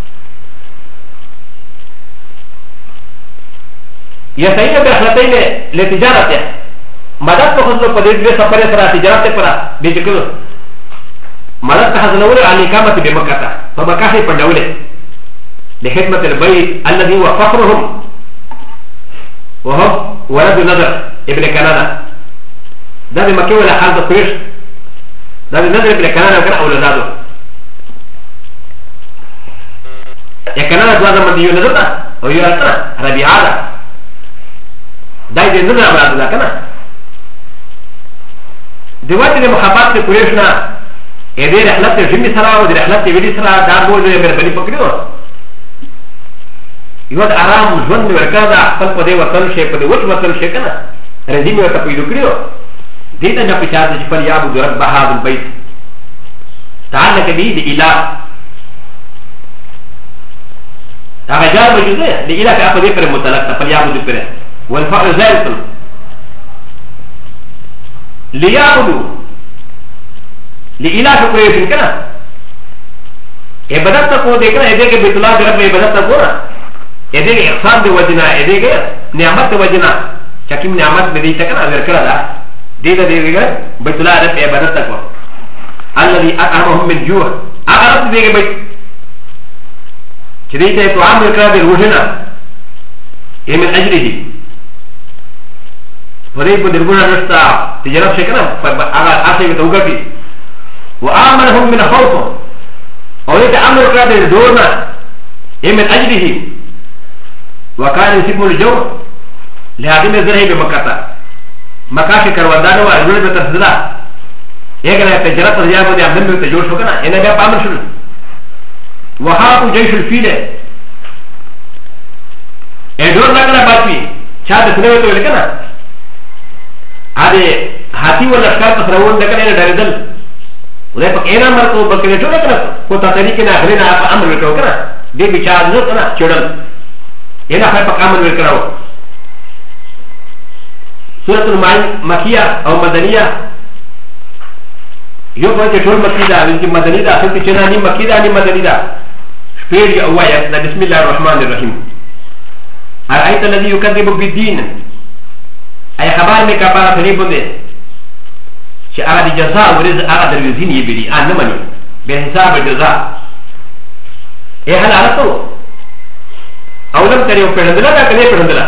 يسعين بأخلتين لتجارته مدد تخصص قدرت بسفر سرى تجارته فرا بيجكل مدد تخصص نولي عن إقامة بمكة فمكاشي فندولي لخدمة البيت الذي هو فخرهم وهم ولد نذر ابن كنانة ده بمكة ولا حال قريش ده نذر ابن كنانة وكان أولاده يا كنانة دوا زمن ديو نذر ده أو يوالتنا ربيعة ده ده نذر أولاد ده كنا دلوقتي المخابرات قريشنا إذا رحلات الجيم سرا ودي رحلات الولي سرا دار بول من بني فكريو يود آرام جون وركادا خپل پدې وکړل شي پدې وڅ وکړل شي کنه رزيم ورته پیدا کړیو دې ته نه پچا چې پر یاب رب هذا البيت تعالی کدي دې اله هغه جار موجوده دې اله په دې پر متعلق پر یاب دې پر والفعل ذلك ليعبدوا لإله قريش كنا عبادت کو دیکھنا ہے کہ بیت اللہ جب عبادت کو نا یہ کہ احسان دے وجنا ہے کہ نعمت دے وجنا چکم نعمت دے دیتا کنا ورکڑا دا دیتا دے کہ بیت اللہ رب عبادت کو الذي اطعمهم من جوع اگر دے کہ بیت چریتا تو عام ورکڑا دے روحنا یہ من اجله فريق بدربنا نستا تجرب شكنا اگر اسے تو گٹی وآمنهم من خوفهم أو يتأمر كذا الدورنا من أجله وكان يسمى الجو لهذه الزرعة بمكة مكة كروادان وأجول بتفضلا يجعل تجربة الرياض ودي عبد الله تجور شكنا هنا بيا بامر شنو وهاكو جيش الفيل الدور نكنا باتي شاد سنوي تو لكنا هذه هاتي ولا شكار تسرون لكنا هنا داردل وده پکینا مرکو بکنے چوڑا کنا کو تطریقی نا اخرینا آپ عمل ورکاو کنا دی بچار نو کنا چوڑل اینا خیر پک عمل ورکراو سورة المکیہ او مدنیہ یو پانچے چوڑ مکی دا ویسے مدنی دا سلطی چنا نی مکی دا نی مدنی دا شپیر یا اوائیت نا بسم اللہ الرحمن الرحیم ارائیت الذی یکذب بالدین ای خبار میں کپارا تنی بندے چې هغه د جزا ورز هغه دروازین یې بلی ان نه مني به حساب جزا ای هل عرفتو او لم تريو پرندلا دا کنه پرندلا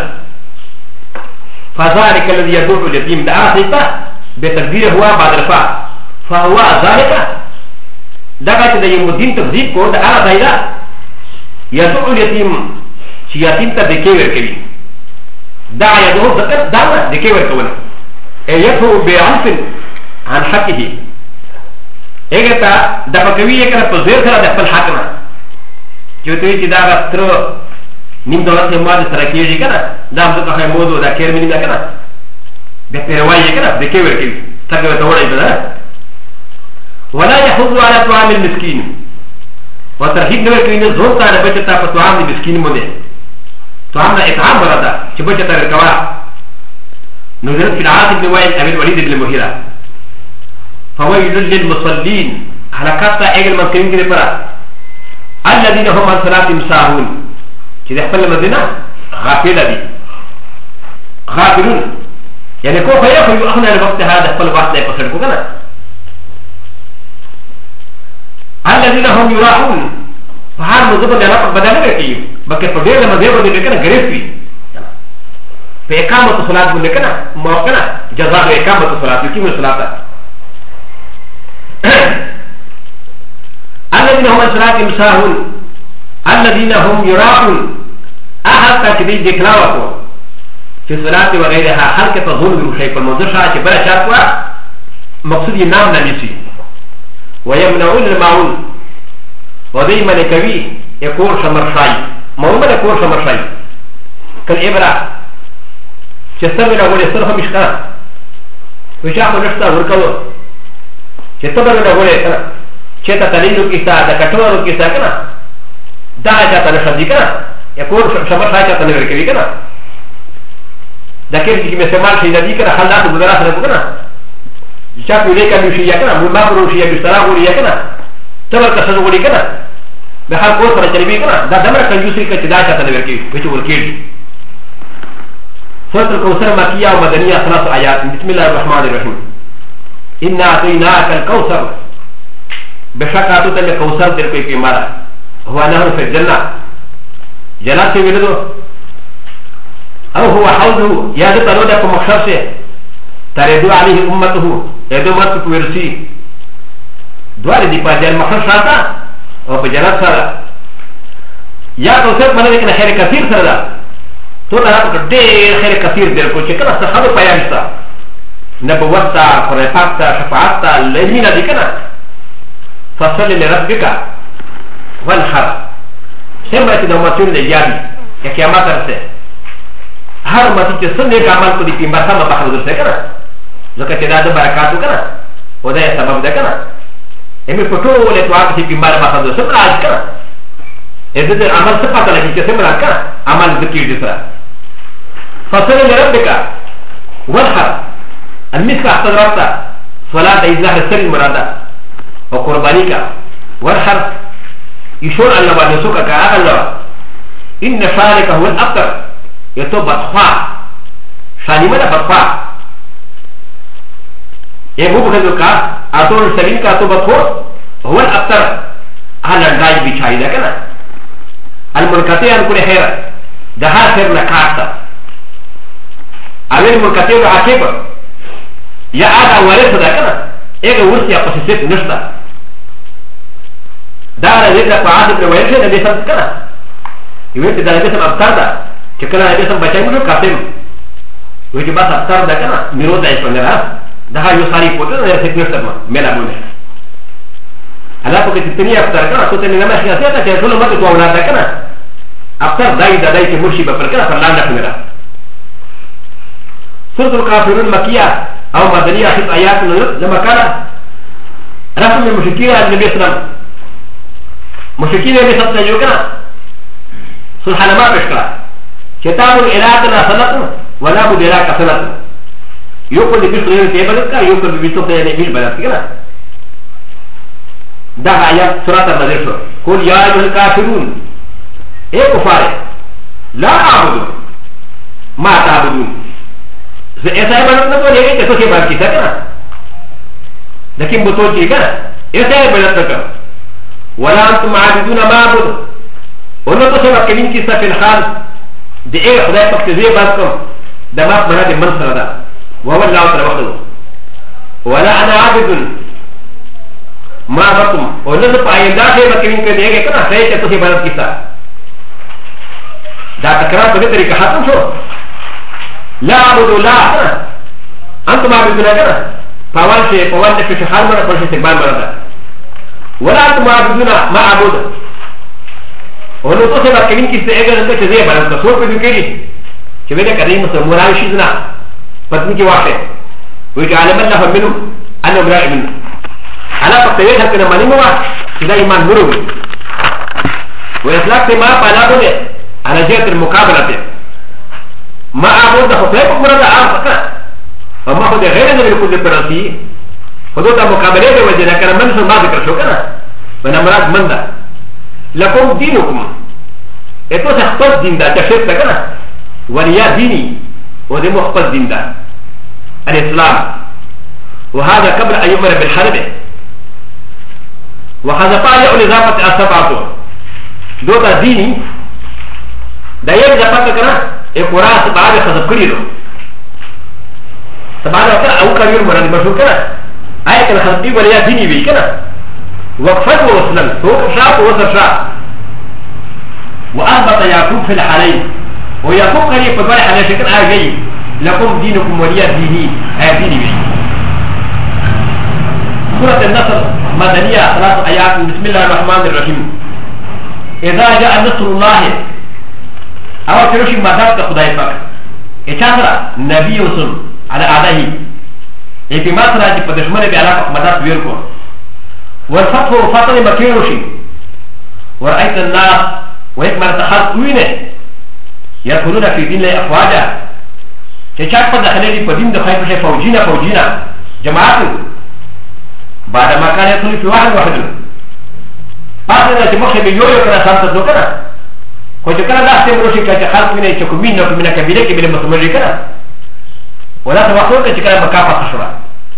فذلك الذي يدعو اليتيم دا اخيطا بتقدير هو بعد الفاء فهو ذلك دا چې د یو دین تفسیر کو دا هغه دایره يدعو اليتيم چې یتیم ته دکې ورکوي دا یدعو ذکر دا دکې ورکول ای يدعو بعنف عن حقه اگتا دفقوی اکنا پزیر سرا دفل حقنا چوتوی چی داغا ترو نیم دولت مواد سرکیو جی کنا دام دکا خی موضوع دا کیر منیم دا کنا بے پیروائی اکنا بکیو رکیو تاکو تاوڑای بدا ولا يحضو على طعام المسكين وترحيب نوے کوئی زون تا بچتا پر طعام المسكين مودے طعام نا اطعام برادا چی بچتا رکوا نزلت في العاصم بن وائل ابن وليد بن المغيرة فويل للمصلين على كاتا اجل من كريم كده الذين هم عن صلاتهم ساهون كده يحصل المدينة غافلة دي غافلون يعني كيف يخرج اخنا الوقت هذا يحصل الوقت لا يفصلكم كنا الذين هم يراحون فهذا مضبط لنا بدل كيف بكي فدير لما زيرو دي كنا غريب فيه فإقامة الصلاة بن كنا موقنا جزاء إقامة الصلاة يقيم الصلاة الذين هم صلاتهم ساهون الذين هم يراحون أحد تكبير دكلاوته في الصلاة وغيرها حركة تظن شيء فالمنظر شاء بلا شاكوا مقصود ينام نبيسي ويمنعون المعون وذي ملكوي يكون شمرشاي معون يكون شمرشاي كالإبرة چستر له ولې سره هم مشکا وجا خو نشته ورکو چې تبر له ولې کنه چې ته تلیلو کې تا د کټورو کې تا کنه دا چاته نه شدي کنه یکور شبر شای چاته نه ورکوي کنه دا کې چې مې استعمال شي د دې کنه خلاص مدرسه نه کنه چې په دې کې شي یا کنه مما پرو شي یا بستر غوړي یا کنه تبر کسر غوړي کنه به هر کو سره چلوي کنه دا دمر کنجوسي کې چې دا چاته نه ورکوي چې ورکوي سورة الكوثر مكية ومدنية 3 آيات بسم الله الرحمن الرحيم إنا أعطيناك الكوثر بشكا تتل الكوثر در کوئی پیمارا هو نهر في الجنة جلال سے ولدو او هو حوضه یا د تلو د په مخشر سے تردو علیه امته ادو مت په ورسی دوار دی په جل مخشر شاته او په جلال سره یا تو صرف منه کنه خیر کثیر سره تو دا په ډېر خیر کثیر در کو چې کله څه خبر پیدا شته نبوت تا فرفات تا شفاعت تا لمینا دی کنه فصل لربک والحر سمعت د ماتون دی یادی چې قیامت راځي هر ماتي چې څنګه عمل کو دی په مرحله بحر درته کنه ځکه چې دا د برکاتو کنه او دا سبب ده کنه امي پټو له توګه چې په مرحله بحر درته راځي کنه اې د عمل څه پاتې لګي چې څنګه کنه عمل ذکر دي سره فصل لربک والحر المثل احتضرت صلاة إزاح السر المرادة وقربانيك والحر يشور أن لما نسوك كأغلى إن شارك هو الأكثر يتوب بطفاء شاني مدى بطفاء يبو بخذوك أطول السبيل كأتوب بطفاء هو الأكثر على الداج بيشاي لكنا الملكتين عن كل خير دها خير لكارتا أولي الملكتين عاكبا یا آگا وارث ده کنه ایگه ورس یا پسیسیت نشتا داره دیگه پا عادب روایت شه نبی سمت کنه یویتی ده نبی سم ابتر ده چه کنه نبی سم بچه مجو قاسم ویتی باس ابتر ده کنه میرو ده ایشون ده ده ها یو ساری پوته ده سیت نشتا میلا بونه حالا پا کسی تنی ابتر کنه تو تنی نمه خیاسی ده که شلو مدو تو اولاد ده کنه ابتر دای ده دای که مرشی بپر کنه پر لانده کنه سورة الكافرون مكية او مدنية في آيات لما كان رسم المشركين عن النبي صلى الله عليه وسلم مشركين النبي صلى الله عليه وسلم سبحان ما بشكرا كتاب الإرادة سنة ولا مدراك سنة يوكل بيشتغل في بلدك يوكل بيشتغل في بلدك ده آيات سورة المدرسة قل يا أيها الكافرون ايه كفار لا أعبدوا ما تعبدون ایسا عبادت نہ کرے کہ تو کے بات کی تھا نا لیکن بطور کی کہنا ایسا عبادت نہ کر ولا انتم عابدون ما اعبد انہوں تو سبب کمین کی صف الخال دے اے خدا پاک سے بات کم دماغ بنا دے من سردا وهو الله تعالى وحده ولا انا عابد ما عبدتم انہوں تو پائندہ سے کمین کر دے گا کنا صحیح کہ تو کے عبادت کی تھا دا تکرار کو طریقہ ختم شو لا عبدو لا انتم عبدون كنا فوال شيء فوال في شخار مرة فوال شيء تقبال مرة ولا انتم عبدون ما عبود ونو تو سبا كمين كيسته اگر انت چه زي بلد تصور پیدو کری چه بيدا قديم مران شيزنا فتنی کی واقع ويكي علم الله منهم انه براء منه على فقطوية حق نماني موا كده ايمان مرو وإطلاق ما پالابونه على جهة المقابلة ما أعبد خطيب مرد عام فكرة وما هو غير من الكل براسي خذوتا مقابلة وجهنا كان من ما ذكر شو كنا بنا مراد من ده لكم دينكم اتو تختص دين ده تشريف كنا وليا ديني ودي مختص دين ده الإسلام وهذا قبل أن يؤمر بالحرب وهذا فعل الإضافة السبعة دوتا ديني ده يبدأ فتكنا القرآن سبعة خذب كريرو سبعة وكذا أو كرير مراد مشهور كنا آية كان خذبي وليا ديني بي كنا وقفت ووصلا فوق شاف ووصل شاف وأثبت يعقوب في الحالين ويعقوب قريب في البارح على شكل آية جاي لكم دينكم وليا ديني آية ديني بي سورة النصر مدنية 3 آيات بسم الله الرحمن الرحيم إذا جاء نصر الله أو تروشي مدد خداي فك إشارة نبي وسلم على أعدائه إيه ما ترى في بدشمنة بعلاقة مدد ويركو والفتح فتح مكيروشي ورأيت الناس ويكمل تخلق وينه يدخلون في دين الله أفواجا إشارة قد دخلوا في دين دخل في فوجينا جماعة بعد ما كان يدخل في واحد أصلا تمشي بيويو كنا سامسة دوكنا كنت كنا لا تمروشي كخلق من الشكومين ومن الكبيرة كبيرة مسمى كنا ولا تواصل كنا مكافة خشرة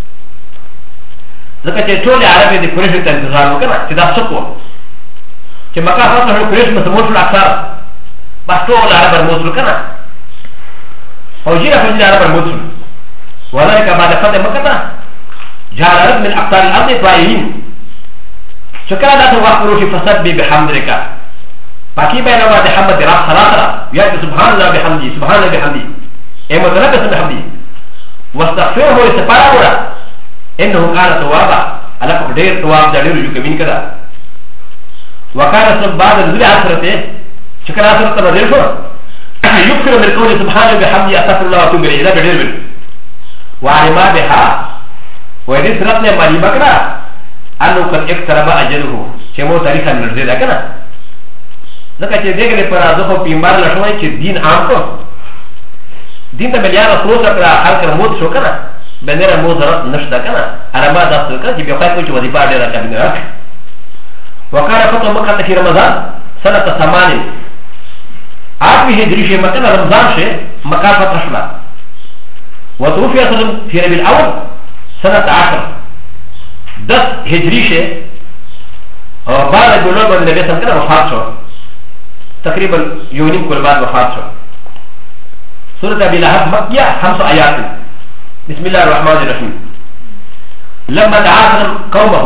ذكرت تقول العربي دي كوريش الانتظار وكنا تدا سقوة كمكافة خشرة كوريش مسمى في الأكثر بس طول عرب الموصل كنا وجينا فجنا عرب الموصل وذلك بعد فتح مكة جاء العرب من أقطار الأرض طائعين شكرا ذات وقفروش فسبح بحمدك باقي بينما محمد رب صلاة يأتي سبحان الله بحمدي سبحان الله بحمدي إيه متنبس بحمدي واستغفره لسفاره إنه كان توابا على قدير تواب دليل يكمين كذا وكان بعد نزول عشرته شكرا عشرة نزل شو يكثر من قول سبحان الله بحمدي أستغفر الله وأتوب إليه إذا بدير منه وعلم بها وإذا سرتنا مالي بكرة أنه قد اقترب أجله شمو تاريخا نرزيدا كنا ځکه چې دغه لپاره زه خو پیغمبر له شوی چې دین عام کړ دین ته بیا رسول سره خلک موت شو کنه بنره مو ضرورت نشته کنه علامه دا څه کنه چې بیا خو چې وظیفه ډیره کوي وکړه فتح مکه في رمضان سنه 8 آخری هجری شي مکه رمضان شي مکه فتح شوه وتوفي في ربيع الاول سنه 10 10 هجری شي او بعد بلوغ النبي صلى الله عليه وسلم وفات شو تقريبا يومين كل بعد وفات شو سورة أبي لهب مكية 5 آيات بسم الله الرحمن الرحيم لما دعا قومه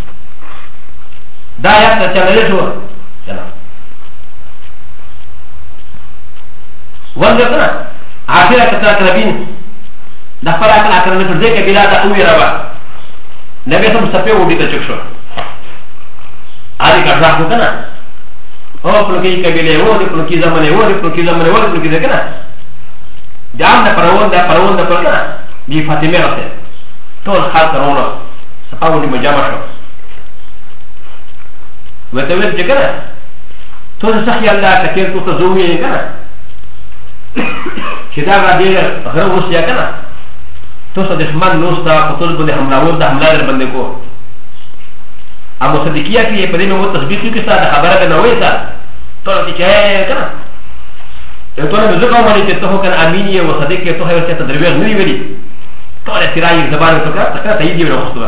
دا آيات تشغل شو جناب وانظرنا عاشرة كتاكربين دفرا كتاكربين فرزيك بلا تقوي ربا نبي صلى الله عليه وسلم ودي تشكشو هذه كذا كنا او پلوکی قبیله و دی پلوکی زمانه و دی پلوکی زمانه و دی پلوکی زکنا جام دا پرون دا پرکنا بی فاطمه رسه طول خال کرونا سپاو دی مجامع شو و تولد چکنا تو سخی اللہ تکیر تو تزومی کنا چدا را دیر غرب وسیا کنا تو سا دشمن نوستا قطول بند حملاور دا حملہ در بندے کو ام صدیقیہ کی یہ پدے میں وہ تصدیقی کے ساتھ خبر ہے نہ ہوئے ساتھ تو نہ چاہے کنا یہ تو نے ذکر مانی کہ تو کنا امین یہ وہ صدیق کے تو ہے ویسے تدریج نہیں ویلی تو نے سرائی زبان تو کا تک صحیح دی رخصتوا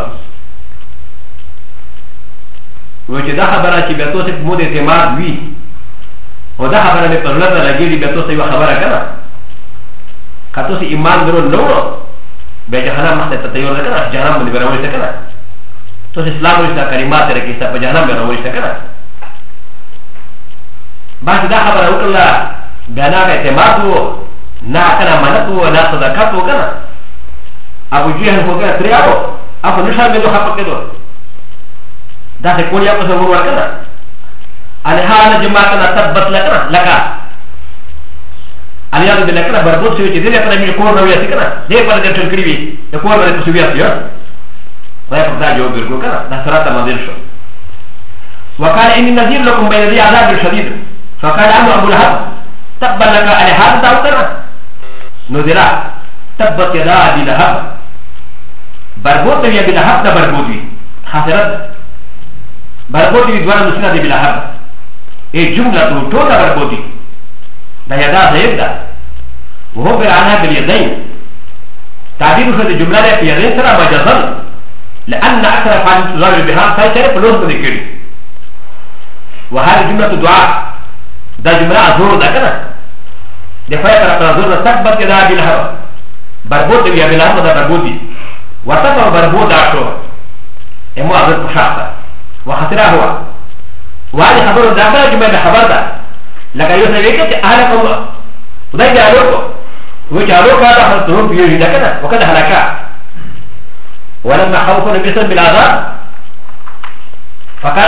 وہ کہ دا خبر ہے کہ بیتو سے مود اعتماد ہوئی اور دا خبر میں پرلہ لگی دی بیتو سے خبر ہے کنا کتو سے ایمان درو نو بے جہنم مست تیار کنا جہنم میں برابر سے کنا تو اسلام رشتہ کلمات رکھی سا پجانم میں رشتہ کرنا بعد دا خبر اوکلا بیانا کا اعتماد ہو نہ کنا منت ہو نہ صدقات ہو کنا ابو جہل ہو گیا تریا ہو اب نشا میں دو خپک دو دا سے کوئی اپ سے ور کنا الہان جماعتنا تبت لکنا لکا الیاذ بالله کنا بربود سے دے اپنا می کو نو یا کنا دے پر دے ٹھکری وی کو پر تو سویا یا ولا يقدر جواب يقول كذا ده صراحة ما دير شو وقال إني نذير لكم بين ذي عذاب شديد فقال عنه أبو لهب تبا لك على هذا داوتنا نذرا تبت يدا أبي لهب بربوط يا أبي لهب ده بربوطي خاسرت بربوطي دوار مسنا دي بلهب إيه جملة توتا بربوطي ده يدا زيب ده وهو برعانها باليدين تعبير خد الجملة في يدين ترى مجازا لأن أكثر فعل تزال بها فايتر فلوس بذكري وهذه جملة دعاء ده جملة أزور ده كنا ده فايتر أزور تكبت يدا أبي لهب بربوط يا أبي لهب ده بربوطي وتبع بربوط عشو إمو أزور بشاقة وخسره هو وهذه خبر ده جملة خبر ده لكن يوسف أهلكم وده جعلوكم وجعلوك هذا خلطهم في يجي ده كنا وكذا هلكا ولما خوفوا النبي صلى الله عليه وسلم بالعذاب فقال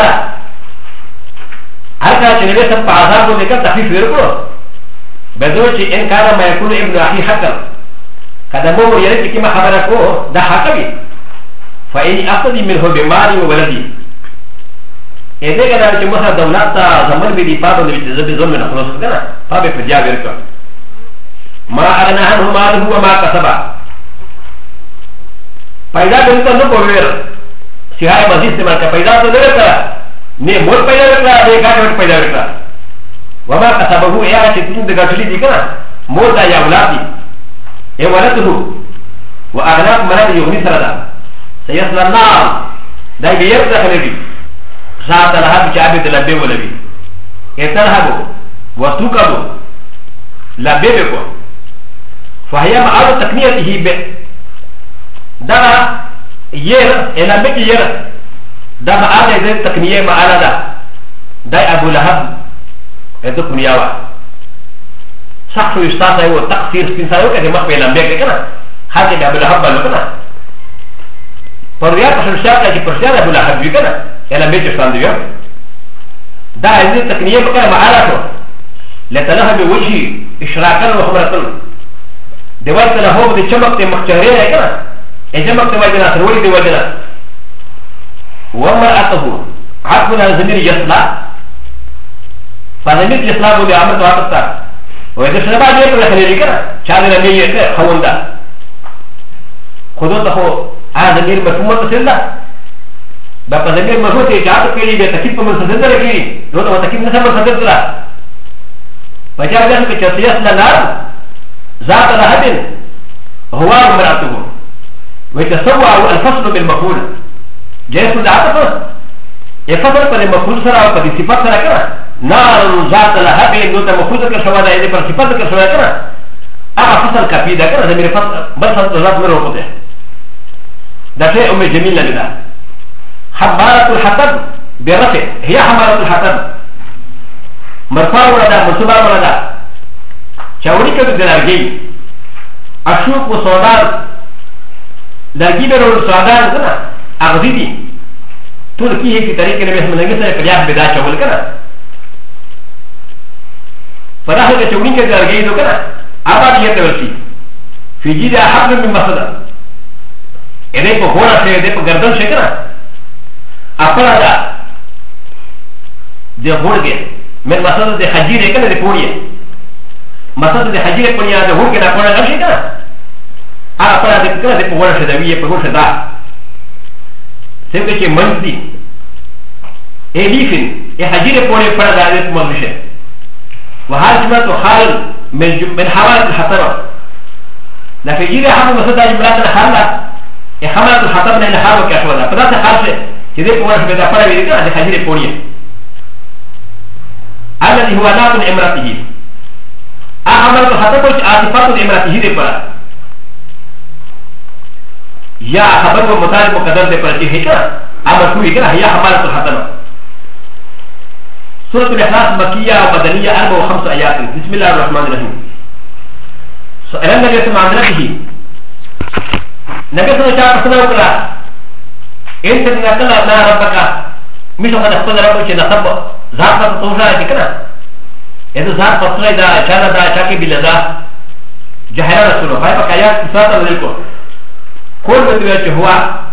هل كان النبي صلى الله عليه وسلم ذكر تخفيف يركو بدوش إن كان ما يكون ابن أخي حكم كدمو يريد كما خبركو ده حكمي فإني أقضي منه بمالي وولدي إذا كان جمهور دولات زمن بدي بابا نبي زمن خلاص كنا بابا في جاب يركو ما أغنى عنه ماله وما كسبه پیدا کرتا نو کویر سیاہ مزید استعمال کا پیدا تو نہیں کرا نے مول پیدا کرا نے گاٹ پیدا کرا وما کسبه یا چتن د گاٹلی دی کنا مول دا یا اولادی اے ولته واغناق مراد یونی سردا سيصل النار دا بیر دخلوی ذات لهب جابت لبه ولوی اترهبو وتوکبو لا بيبكو فهي معاد تكنيته ب دا ير الى بك ير دا معاد زي تكنيه معاد دا دا ابو لهب ادو كنياوا شخص يستاذ هو تقصير سنسايو كده ما بيلم بك كده حاجه ابو لهب لو كده فريا بشر شاكا كي برشا ابو لهب كده الى بك شانديو دا زي تكنيه كده معاد لتلها بوجهي اشراكا وخبرة دوات له بدي شمك مخشرين كده اجمك تواجنا سرولي دي وجنا وما اته عقلنا زمير يصلى فزمير يصلى بدي عمل تواتر واذا شنبا دي كده خليلي كده شادنا مية خوندا خذوا تخو هذا زمير مفهوم تسلا بقى زمير مفهوم تيجاتو كيلي بتكيب من سدر كيلي لو تو تكيب نسمى سدر لا فجاء ذلك كشخصيات لنار ذات لهب هو امراته ويتصور الفصل بالمقول جيس العاطفه يفصل بالمقول سرا وقد صفات سرا كنا نار ذات لهب نوت مفروض كشوادا يدي پر صفات كشوادا كنا فصل كفيدا كنا زمير فصل بل فصل ذات من روحه ده شيء ام جميل لنا حمالة الحطب برفع هي حمالة الحطب مرفوع ولا منصوبة ولا شاوري كده دلارجي اشوف وصودان دلارجي برو صودان كده اغزيدي تركي هي في طريقه النبي صلى الله عليه وسلم فجاه بدا شاول كده فراح كده شاوري كده دلارجي دو كده ابا دي تولسي في جيد حبل من مسد اده په غوړه شه اده په ګردن شه كده اپرا دا دي غوړګه من مسد دي حجيره كده دي پوريه مسد دي حجيره پوريه ده هو كده پورا غشي كده اپرا دي كده دي په غوړه شه دا وی په غوړه دا څنګه چې منځي اليفن ي حجيره پوريه پورا دا دي مغشه وحاجمت خال من حوالي الحطبه لا في جيره حمل مسد اجمرات الحاله ي حملت الحطبه من الحاله كشوده فدا خالصه چې دي په غوړه شه دا پورا وی كده دي حجيره پوريه الذي هو نات امراته احمد الحطب عاطفات امراته دي پر يا خبر ومطالب مقدر دي پر چې هيكا امر کوي کنه هي حملت الحطب سوره الاخلاص مكيه ومدنيه 4 ايات بسم الله الرحمن الرحيم سؤال النبي صلى الله عليه وسلم نبي صلى الله عليه وسلم انت نقل ما ربك مش قد اخذ ربك نصب ذات فتوشا كنا اذا ذات فتوشا دا شانا دا شاكي بلدا جهر رسوله هاي بقايات ساتا للكو كل مدوية هو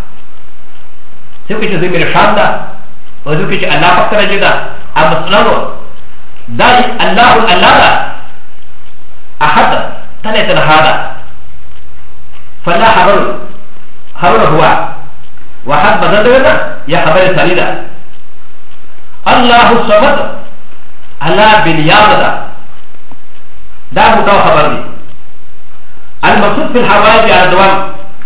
سوكي زي من الشام دا وزوكي الله فكر جدا اما سلانو دا الله دا احد تلتنا هذا فلا حرر هو وحد بدل دا يا خبر سليدا الله الصمد الله بنيان دا متو خبر دي المقصود في الحوائج على الدوام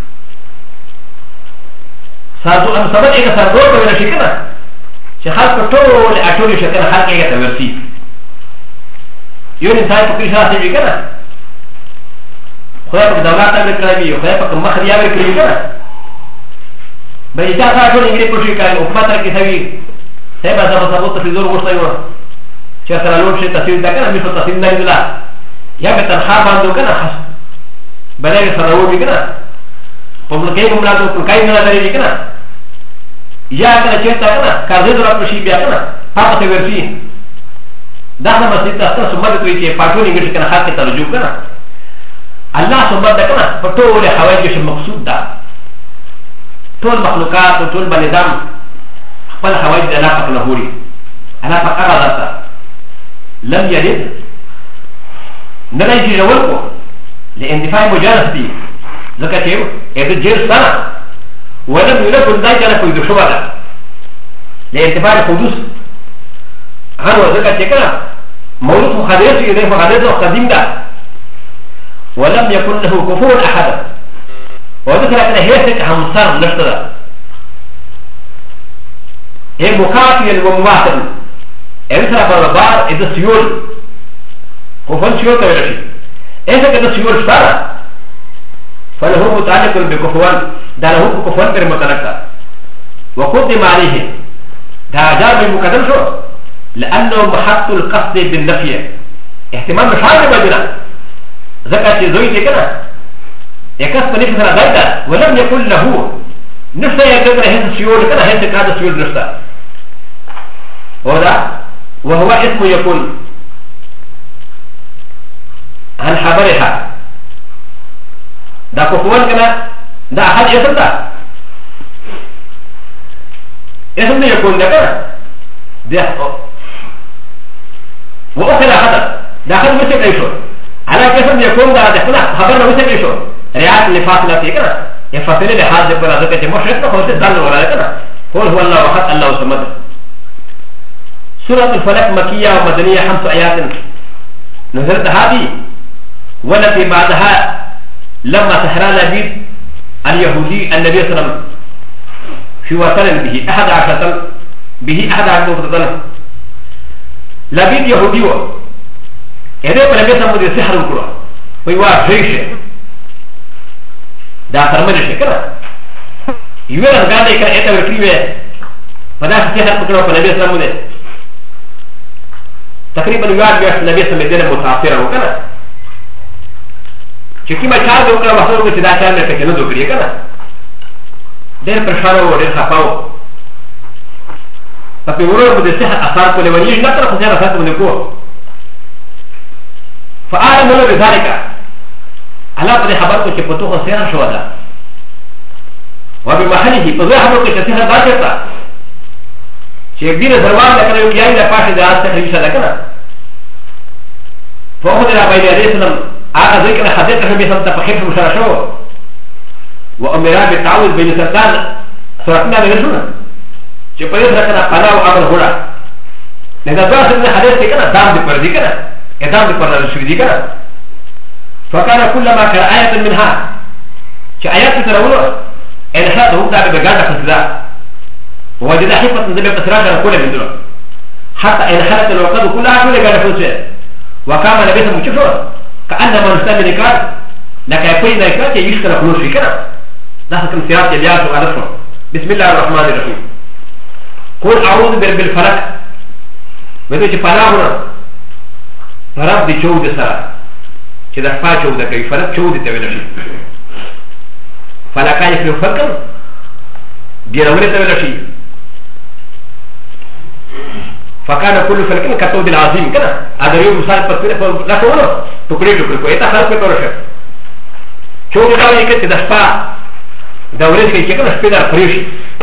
ساتو ام صمد ايه سردور كوينه شكنا شخص كتول اتولي شكنا خلق ايه تورسي يون انسان فكري شخص يجي كنا خدا پاک دولات امر کربی خدا پاک مخریا امر کربی کنا بجا ساتو انگری پوشی کرن حکومت رکی سوی سيبا زبا سبوت في دور غرصيونا شاء سلالون شيء تسير دا كنا مشو تسير دا يدلا يا بتنخار باندو كنا خس بلاغي سرعوني كنا پملكي مملاتو كنكاي منا داري كنا يا كنا چيستا كنا كارزي دورا پرشي بيا كنا پاپا سيورسي دانا مسجد تاستا سمد توي چه پاٹوني گرش كنا خاص کے ترجوع كنا الله سمد دا كنا فتول حوائجش مقصود دا طول مخلوقات وطول بنظام فل حوائج انا فك لهوري انا فك اغلطا لم يرد نلاقي جولكو لاندفاع مجالستي زكاتيو اذا جير سنه ولم يلقوا الدجاله في دشوبه لاندفاع الحدوث هذا زكاتيكا مولود مخدرات يدي مخدرات قديم ده ولم يكن له كفور احد وذكر ان هيك همصار نشترى ايه مكافئ ومماثل ايه مثلا بربار اذا سيول وفن سيول تبرشي اذا كان سيور ستارا فله متعلق بكفوان داره كفوان پر متعلق وقدم عليه دا جار بالمقدم شو لانه محط القصد بالنفي احتمال مشاهد بدنا ذكر زوجي كده يكسب نفسه غيره ولم يكن له نفسه يقدر هذا السيول كده هذا السيول نفسه وهو اسم يكون عن حبرها دا كفوان كده دا احد اسم ده اسم يكون ده كده واخر هذا داخل مسك ايشو على كسم يكون ده دخلنا خبرنا مسك ايشو رعايه لفاصله في كده يفصل لحاظ پر ذلك مشرك هو دل ولا كده قول هو الله وحد الله صمد سوره الفلق مكيه ومدنيه 5 ايات نزلت هذه والتي بعدها لما سهر لبيد اليهودي النبي صلى الله عليه وسلم في وطن به 11 به 11 وطن لبيد يهودي و اذا كان النبي صلى الله عليه وسلم سحر وكره ويوا جيش دا فرمانه كده يوين غادي كان اته وركيوه فدا سحر وكره النبي صلى الله عليه وسلم تقريبا يوار بيش النبي صلى الله عليه وسلم متاثر وكده چې کیما چا وکړه وحده چې دا چا نه پکې نه دوکړي کنه ډېر پرشاره و ډېر خفاو په پیورو د صحت اثر کولې ونی نه تر خو ځای راځي ونه کو فعلم له بذلك على قد خبرت چې په توګه سیر شو ده وبمحله په ځای هغه کې چې هغه راځي چې ګیره دروازه کړو یو کیای د پاشه د استه هیڅ نه کنه فهو د ربي عليه السلام هذا ذكر حديث النبي صلى الله عليه وسلم مشارشوا وأمرا بالتعوذ بين سلطان سورتنا بنسونا جبريل ركنا قناة وعمل هنا لذا دعا سنة حديث كنا دام دي پردي كنا ادام دي پردي شوي كنا فكان كلما كان آية منها چه آيات تترونه انحاد هم دعا بغانا خسدا ووجد حفظ نزل بسراجة كل من دونه حتى انحادت الوقت كلها كل غانا خسدا وكما نبي سمجفه كأنما نستمع نكار لك يقول نكار يشكر خلوصي كنا ده كم سيارات يليات وغلفه بسم الله الرحمن الرحيم قل أعوذ برب الفلق مدوش فلاهنا فرب دي چود سرا چه ده فا چود كي فلق چود تولشي فلقا يفلو فلقا دي رولي تولشي فكان كل فلق كتود العظيم كنا هذا يوم مثال بسيطة لا تقوله تقريبا تقول إذا خلق بتورشه چود داوي كده ده فا دوريس كي كنا سبيدار فريشي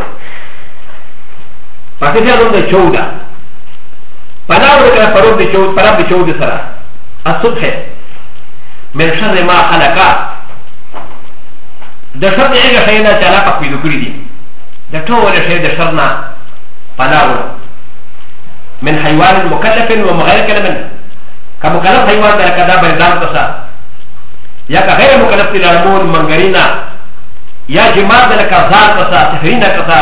فكذا نقول ده چودا فناول كنا فرود ده چود فراب ده چود سرا الصبح من شر ما خلقا ده شر ده ايجا شاينا چالاقا بيدو كري دي ده طول شايد ده شرنا فناول من حيوان مكلف ومغير كلمن كمكلف حيوان ده كذا بردان تسا يا كغير مكلف تلالمون منغرينا يا جماعة ده كذار تسا سفرين كذا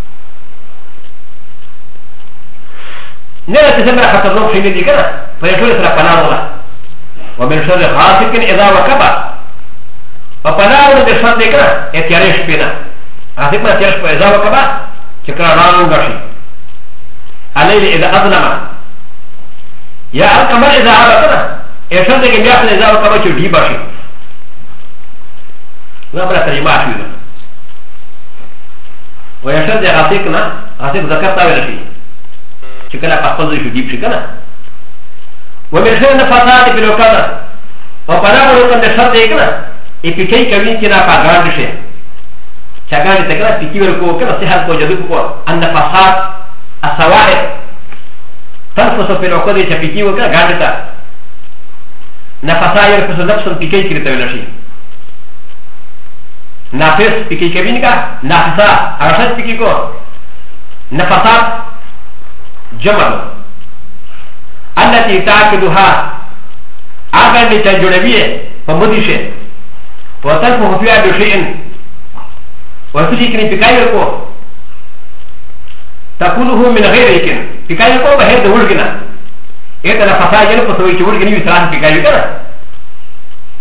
نلا تسمى خطرناك شيء دي كده فيقول سرا فناولا ومن شر غاسق اذا وقب فناولا ده شر دي كده اتيارش بينا غاسق ما اتيارش بينا اذا وقب شكرا رانو غشي الليل اذا اظلم يا القمر اذا عبا كده اشار دي كده اذا وقب شو دي باشي نبرا ترجمه شو ده ويشار دي غاسقنا غاسق ذكرتا ولا شيء شكلها قفز شو جيب شكلها ومن خير نفاثات بالوكالة وقناه لكم نشر ديكنا إبكي كمين كنا فاقران شيء شكاً تكنا تكي وركو كنا سيحل كو جدوكو النفاثات السواحل تنفس في الوكالة شبكي وكنا غاندتا نفاثات يرفس نفس بكي كريتا ولا شيء نافس بكي كمين كا نافسا أرشاد بكي كو نفاثات جمل التي تاكدها اغن تجربيه فمدشه وتلفه فيها بشيء وتشكل بكايركو تكونه من غيرك بكايركو بهد ولغنا اذا فساجل فسوي ولغني يسرح بكايركو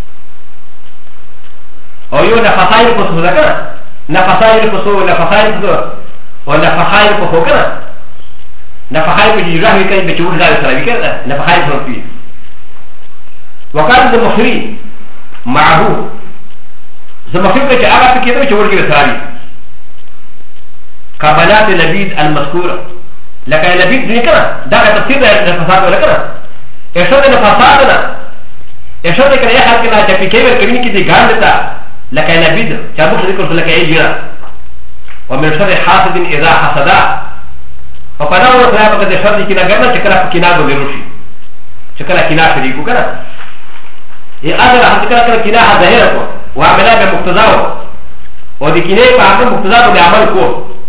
او يو نفخاير قصو ذكرا نفخاير قصو نفخاير قصو ونفخاير قصو كنا نفخاير بجراحي كي بتشوف ذلك سرابي كنا نفخاير قصو وكان المخري معه زمخري كي أغا في كده بتشوف ذلك سرابي كبنات لبيد المذكورة لكن لبيد دي كنا ده تفسير نفخاير ولا كنا اشهد نفخايرنا اشهد كنا يحد كنا تفكير الكمين كي دي غاندتا لكن لبيد شابوك ذكر لك ايجنا ومن شر حاسد اذا حسدا وقنا ورثنا بقد شر كنا غنا شكرا كنا بلروشي شكرا كنا شريكو كنا اي اجر حد كنا كنا ظاهركو وعملا بمقتضاه ودي كنا فاهم مقتضاه بعمل کو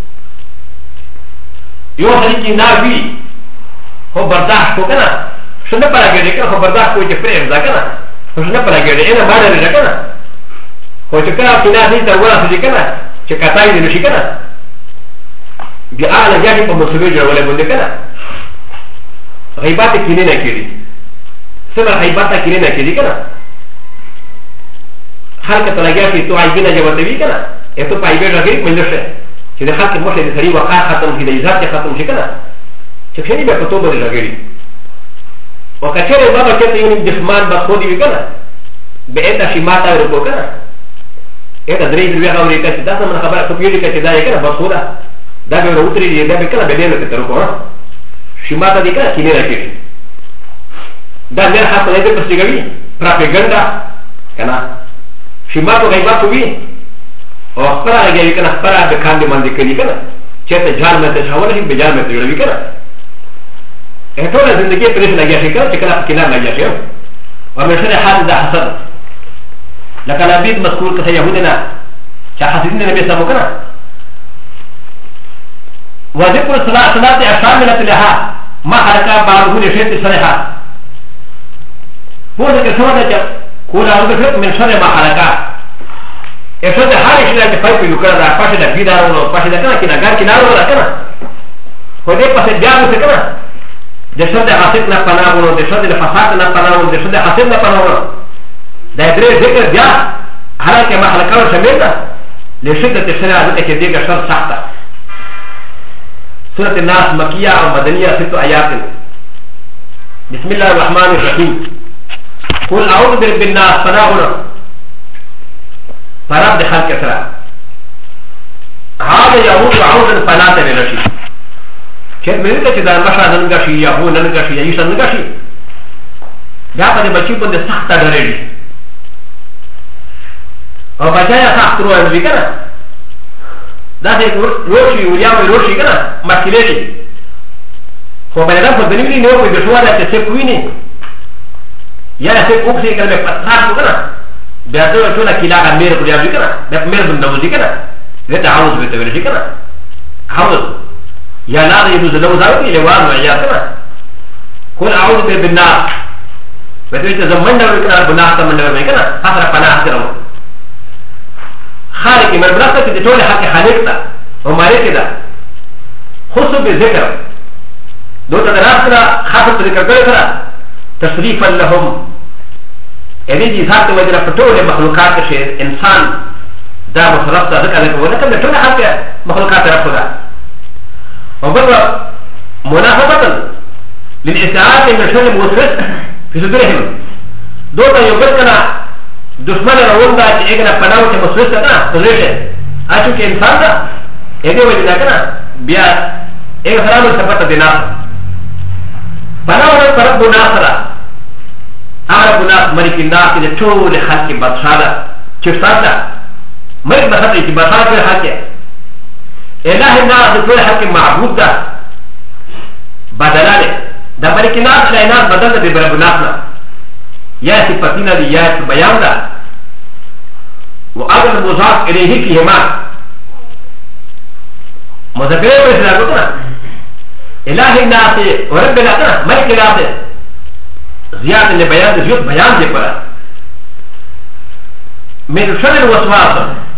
يو شريك كنا بي هو برداشت کو كنا شنو پرا گئے کہ هو برداشت کو جفرے ذا كنا شنو پرا گئے انا ما نه كنا هو چې کله کنا دې ته ورسې دي کنه چې کتاي دې نشي کنه بیا اعلی یعنی په مسلې جوړولې باندې کنه غیبت کینې نه کړي څنګه غیبت کینې نه کړي کنه هر کته لګیا چې تو آی بنا جواب دی کنه اته پای به راګي ملشه چې د حق مخه دې سړي وقار ختم شي د عزت ختم شي کنه چې خېني به په تو باندې راګي او کچره بابا چې ته یو دښمن به خو دی کنه به اته شي ماته ورکو کنه اته درې دې هغه ورې کړي دا څه خبره په پیډي کې دا یې کنه بسودا دا به وروتري دې دا به کنه به دې نه تر کوه شماته دې کنه کینه راکړي دا نه حق نه دې پسېږي پروپاګاندا کنه شماته غیبت وي او خبره راګي کنه خبره به کاندې باندې کوي کنه چې ته ځان مې ته حواله به ځان مې جوړوي کنه ټول ژوندۍ پرېښ لګیا شي کنه چې کله کینه لګیا شي او مې سره حال دا حسد لكن البيت مذكور كثير يهودنا شاحسين النبي صلى الله عليه وسلم وذكر صلاة الشاملة لها ما حركة بعضه لشيء صالحة هو ذكر سوى كل هذا من شر ما حركة افرض حالش لا تفايق يكرر فاشل بيدار ولا فاشل كنا كنا غير كنا ولا كنا هو ده بس جاب كنا ده شر حاسدنا فناون ده شر فسادنا فناون ده شر حاسدنا فناون دا درې ذکر بیا حالکه ما حلقه شامل ده لشدت الشرع ذکر کې دغه شر سخته سورة الناس مكية او مدنية 6 آيات بسم الله الرحمن الرحيم قل اعوذ برب الناس فناهنا فرب ده خلق اسرع هذا يعود عودا فناتا لنشي كيف ملكة چې دا مشا ننگشي يهو ننگشي يعيشا ننگشي بیا په دې بچي باندې سخته ډرېږي او بچایا سخت روان وي کنه دا دې روشي وریا وي روشي کنه مکلېږي خو بل دا په دې ویني نو په دې شواله چې څه کوي یا څه کوکسي کنه په پاتار کنه بیا ته ټول کیلا غمیر په دې کنه د مېر باندې وځي کنه دې ته عاوز به ته ورشي کنه عاوز یا لا دې زو زو زاوي لوان یا کنه قل اعوذ بالناس فتويت زمن دور كنا بناء تمن دور كنا حسر فنا حسرهم خالق من براسة تقول حق خالقنا ومالك ده خصوص بالذكر دو تدراسنا خاصة ذكر كذا تصريفا لهم يعني دي ذات وجه فتول مخلوقات شيء انسان ده مصرف ذكر ذكر ولكن تقول حق مخلوقات رفضا وبرضه منافقة للإسعاد من شر الموسوس في صدرهم دوتا يوبركنا دشمن روندا اجنا پناو کے مسوس کرنا پوزیشن اچو کہ انسان دا ایدے وجہ کرنا بیا ایک حرام سفت دینا پناو نے پر گناہ سرا اگر گناہ مری کی ناس کے چول خلق کی بادشاہ دا چشتا مری بسات کی بادشاہ کے حق ہے الہ الناس چول حق کے معبود دا بدلالے دا مری کی ناس لا ناس بدل دے بر گناہ نہ یا صفتنا دی یا بیان دا واگر مضاف الیہ فیہما مذکر پر سلا کو نا الہ الناس ورب الناس ملک الناس زیادہ نے بیان دے زیادہ بیان دے پڑا من شر الوسواس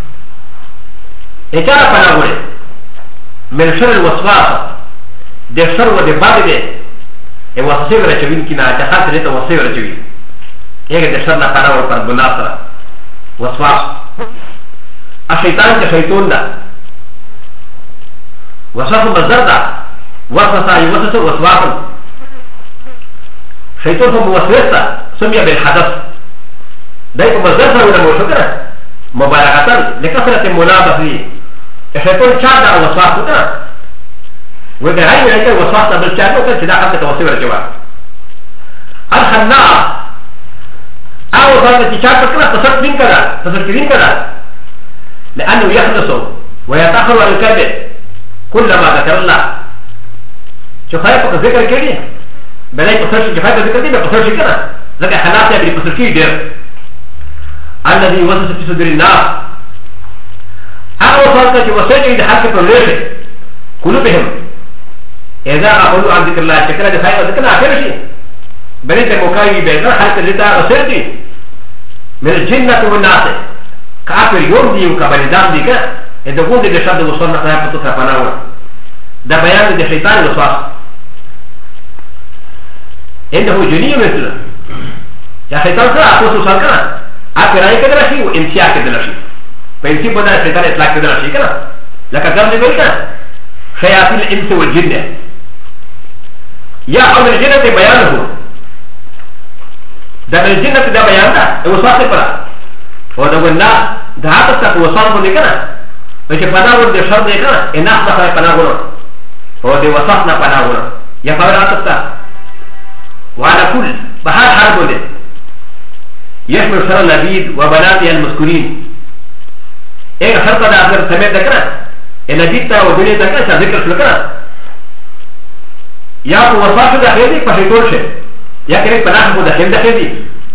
اچارا پنا گوڑے من شر الوسواس دے شر و دے باد دے اے وسوسے رچوین کی نا چاہت رہتا وسوسے رچوین ایک دے شر نہ پنا اور پر گناہ سرا وسواس الشيطان كشيطان ده وصف مصدر ده وسوس يوسوس وسواس شيطان هو موسوسة سمي بالحدث دايما مصدر ولا موشكرة مبالغة لكثرة الملابسة الشيطان شاد أو وسواس كده وده هاي من هيك وسواس بالشاد وكان شدا حتى توصيل الجواب الخناع أو ظن تشاد كده تصدقين كده تصدقين كده لأنه يخلص ويتأخر عن الكذب كلما ذكر الله شو خايف ذكر كده بلاي بصرش جفاف ذكر كده بصرش كده ذكر حناس يبي بصرش كده الذي يوسوس في صدر الناس أو صارت وسائل إذا حركة الرجل قلوبهم إذا أقولوا عن ذكر الله شكرا لخايف ذكر الله آخر شيء بنيت المكاوي بيضا حركة الرجل وسيرتي من الجنة والناس كافر يوم دي وكبالدام دي كده إذا قلت إذا شد وصلنا خيار فتوثى فناوة ده بيان إذا شيطان وصواص إنه جنيه مثله يا شيطان كده أقول سوصال كده أكبر أي كده رشي وإمسياء كده رشي فإمسي بنا الشيطان إطلاق كده رشي كده لكن قبل ذلك كده شياطين الإنس والجن يا أول الجنة بيانه ده من الجنة ده بيان ده وصواص فرا وده قلنا ده هاتفت وصواص من كده وش فناور ده شرط كده الناس دخل فناور هو ده وصفنا فناور يا فاور هاتفت وعلى كل بحال حرب ده يشمل شر النبيذ وبناتي المذكورين ايه شرط ده اثر سميت ده كده النبيذ ده ودنيا ده كده ذكر شو كده يا هو وصف ده خيري فشيطان شيء يا كريم فناخد ده خير ده خيري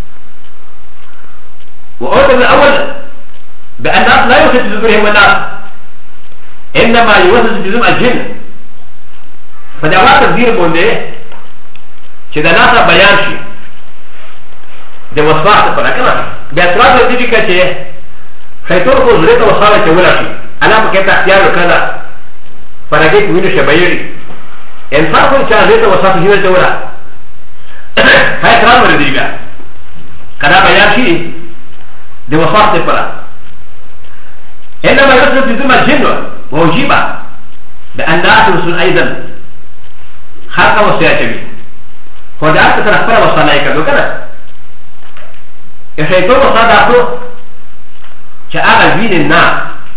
وأوتر الأول بأن الناس لا يوسف بذكرهم الناس إنما يوسف بذكرهم الجن فدعوات تقدير بونده كده ناسا بيان شيء ده وصفات فلكن بأسرار الدين كده شيطان هو زريته وصالة ولا شيء أنا بكيت اختيار وكذا فنجيت وينو شبيري إنسان كل شيء زريته وصالة هنا ولا هاي كلام الدين كذا بيان شيء ده وصفات فلا إنما يوسف بذكرهم الجن ووجيبه بأن الناس رسول أيضا خلق وسيأتي هو ده أكثر أخبار وصالة كذا كذا الشيطان وصادقه شاء الدين الناس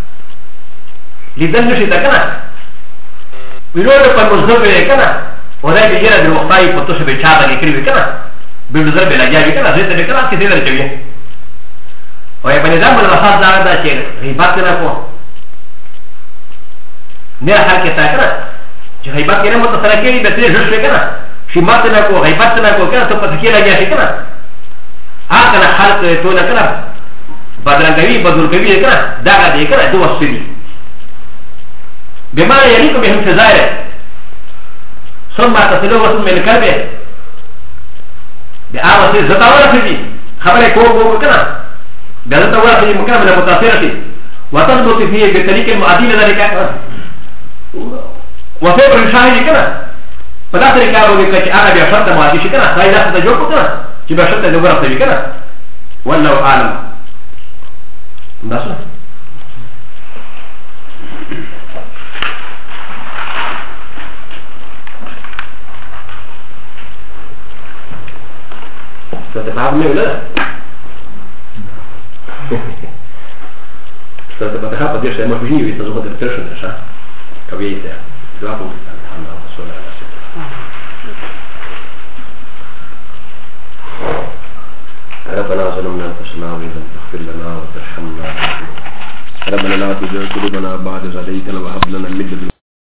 لذلك نشيط كنا ويقول لك المزدوج كنا وده بيجينا بالمختاي فتوش بيشابه يكري كنا بالمزدوج بلاجي كنا زيت كنا كثير الجميع ويبقى نظام الوساط ده شيء غيبات كنا كو نير حال كتا كنا غيبات كنا متصلكين بتري جوش كنا شمات كنا كو غيبات كنا كو كنا تبتكي لاجي كنا هكذا خلق تونا كنا بدرنگوي بدرگوي كنا داغا دي كنا دو وصفي بما يليق بهم فزاير ثم تصلوا وصف من الكلبه بآوة زتاورة فيدي خبري كو كنا بزتاورة فيدي مكان من المتاثرة وتثبت فيه بطريق المعدين ذلك وفيبر الشاهد كنا فلا طريقة وكي أنا بيشرط معديش كنا فإذا ستجوكو كنا كيف شرط الدورة في كده والله أعلم بس ستفهم ولا لا؟ ستفهم قديش شيء ما فيني يتزوج الترشن عشان كويسة جوابه الحمد لله صلى الله عليه وسلم ربنا ظلمنا انفسنا وان لم تغفر لنا وترحمنا ربنا لا تزغ قلوبنا بعد إذ هديتنا وهب لنا من لدنك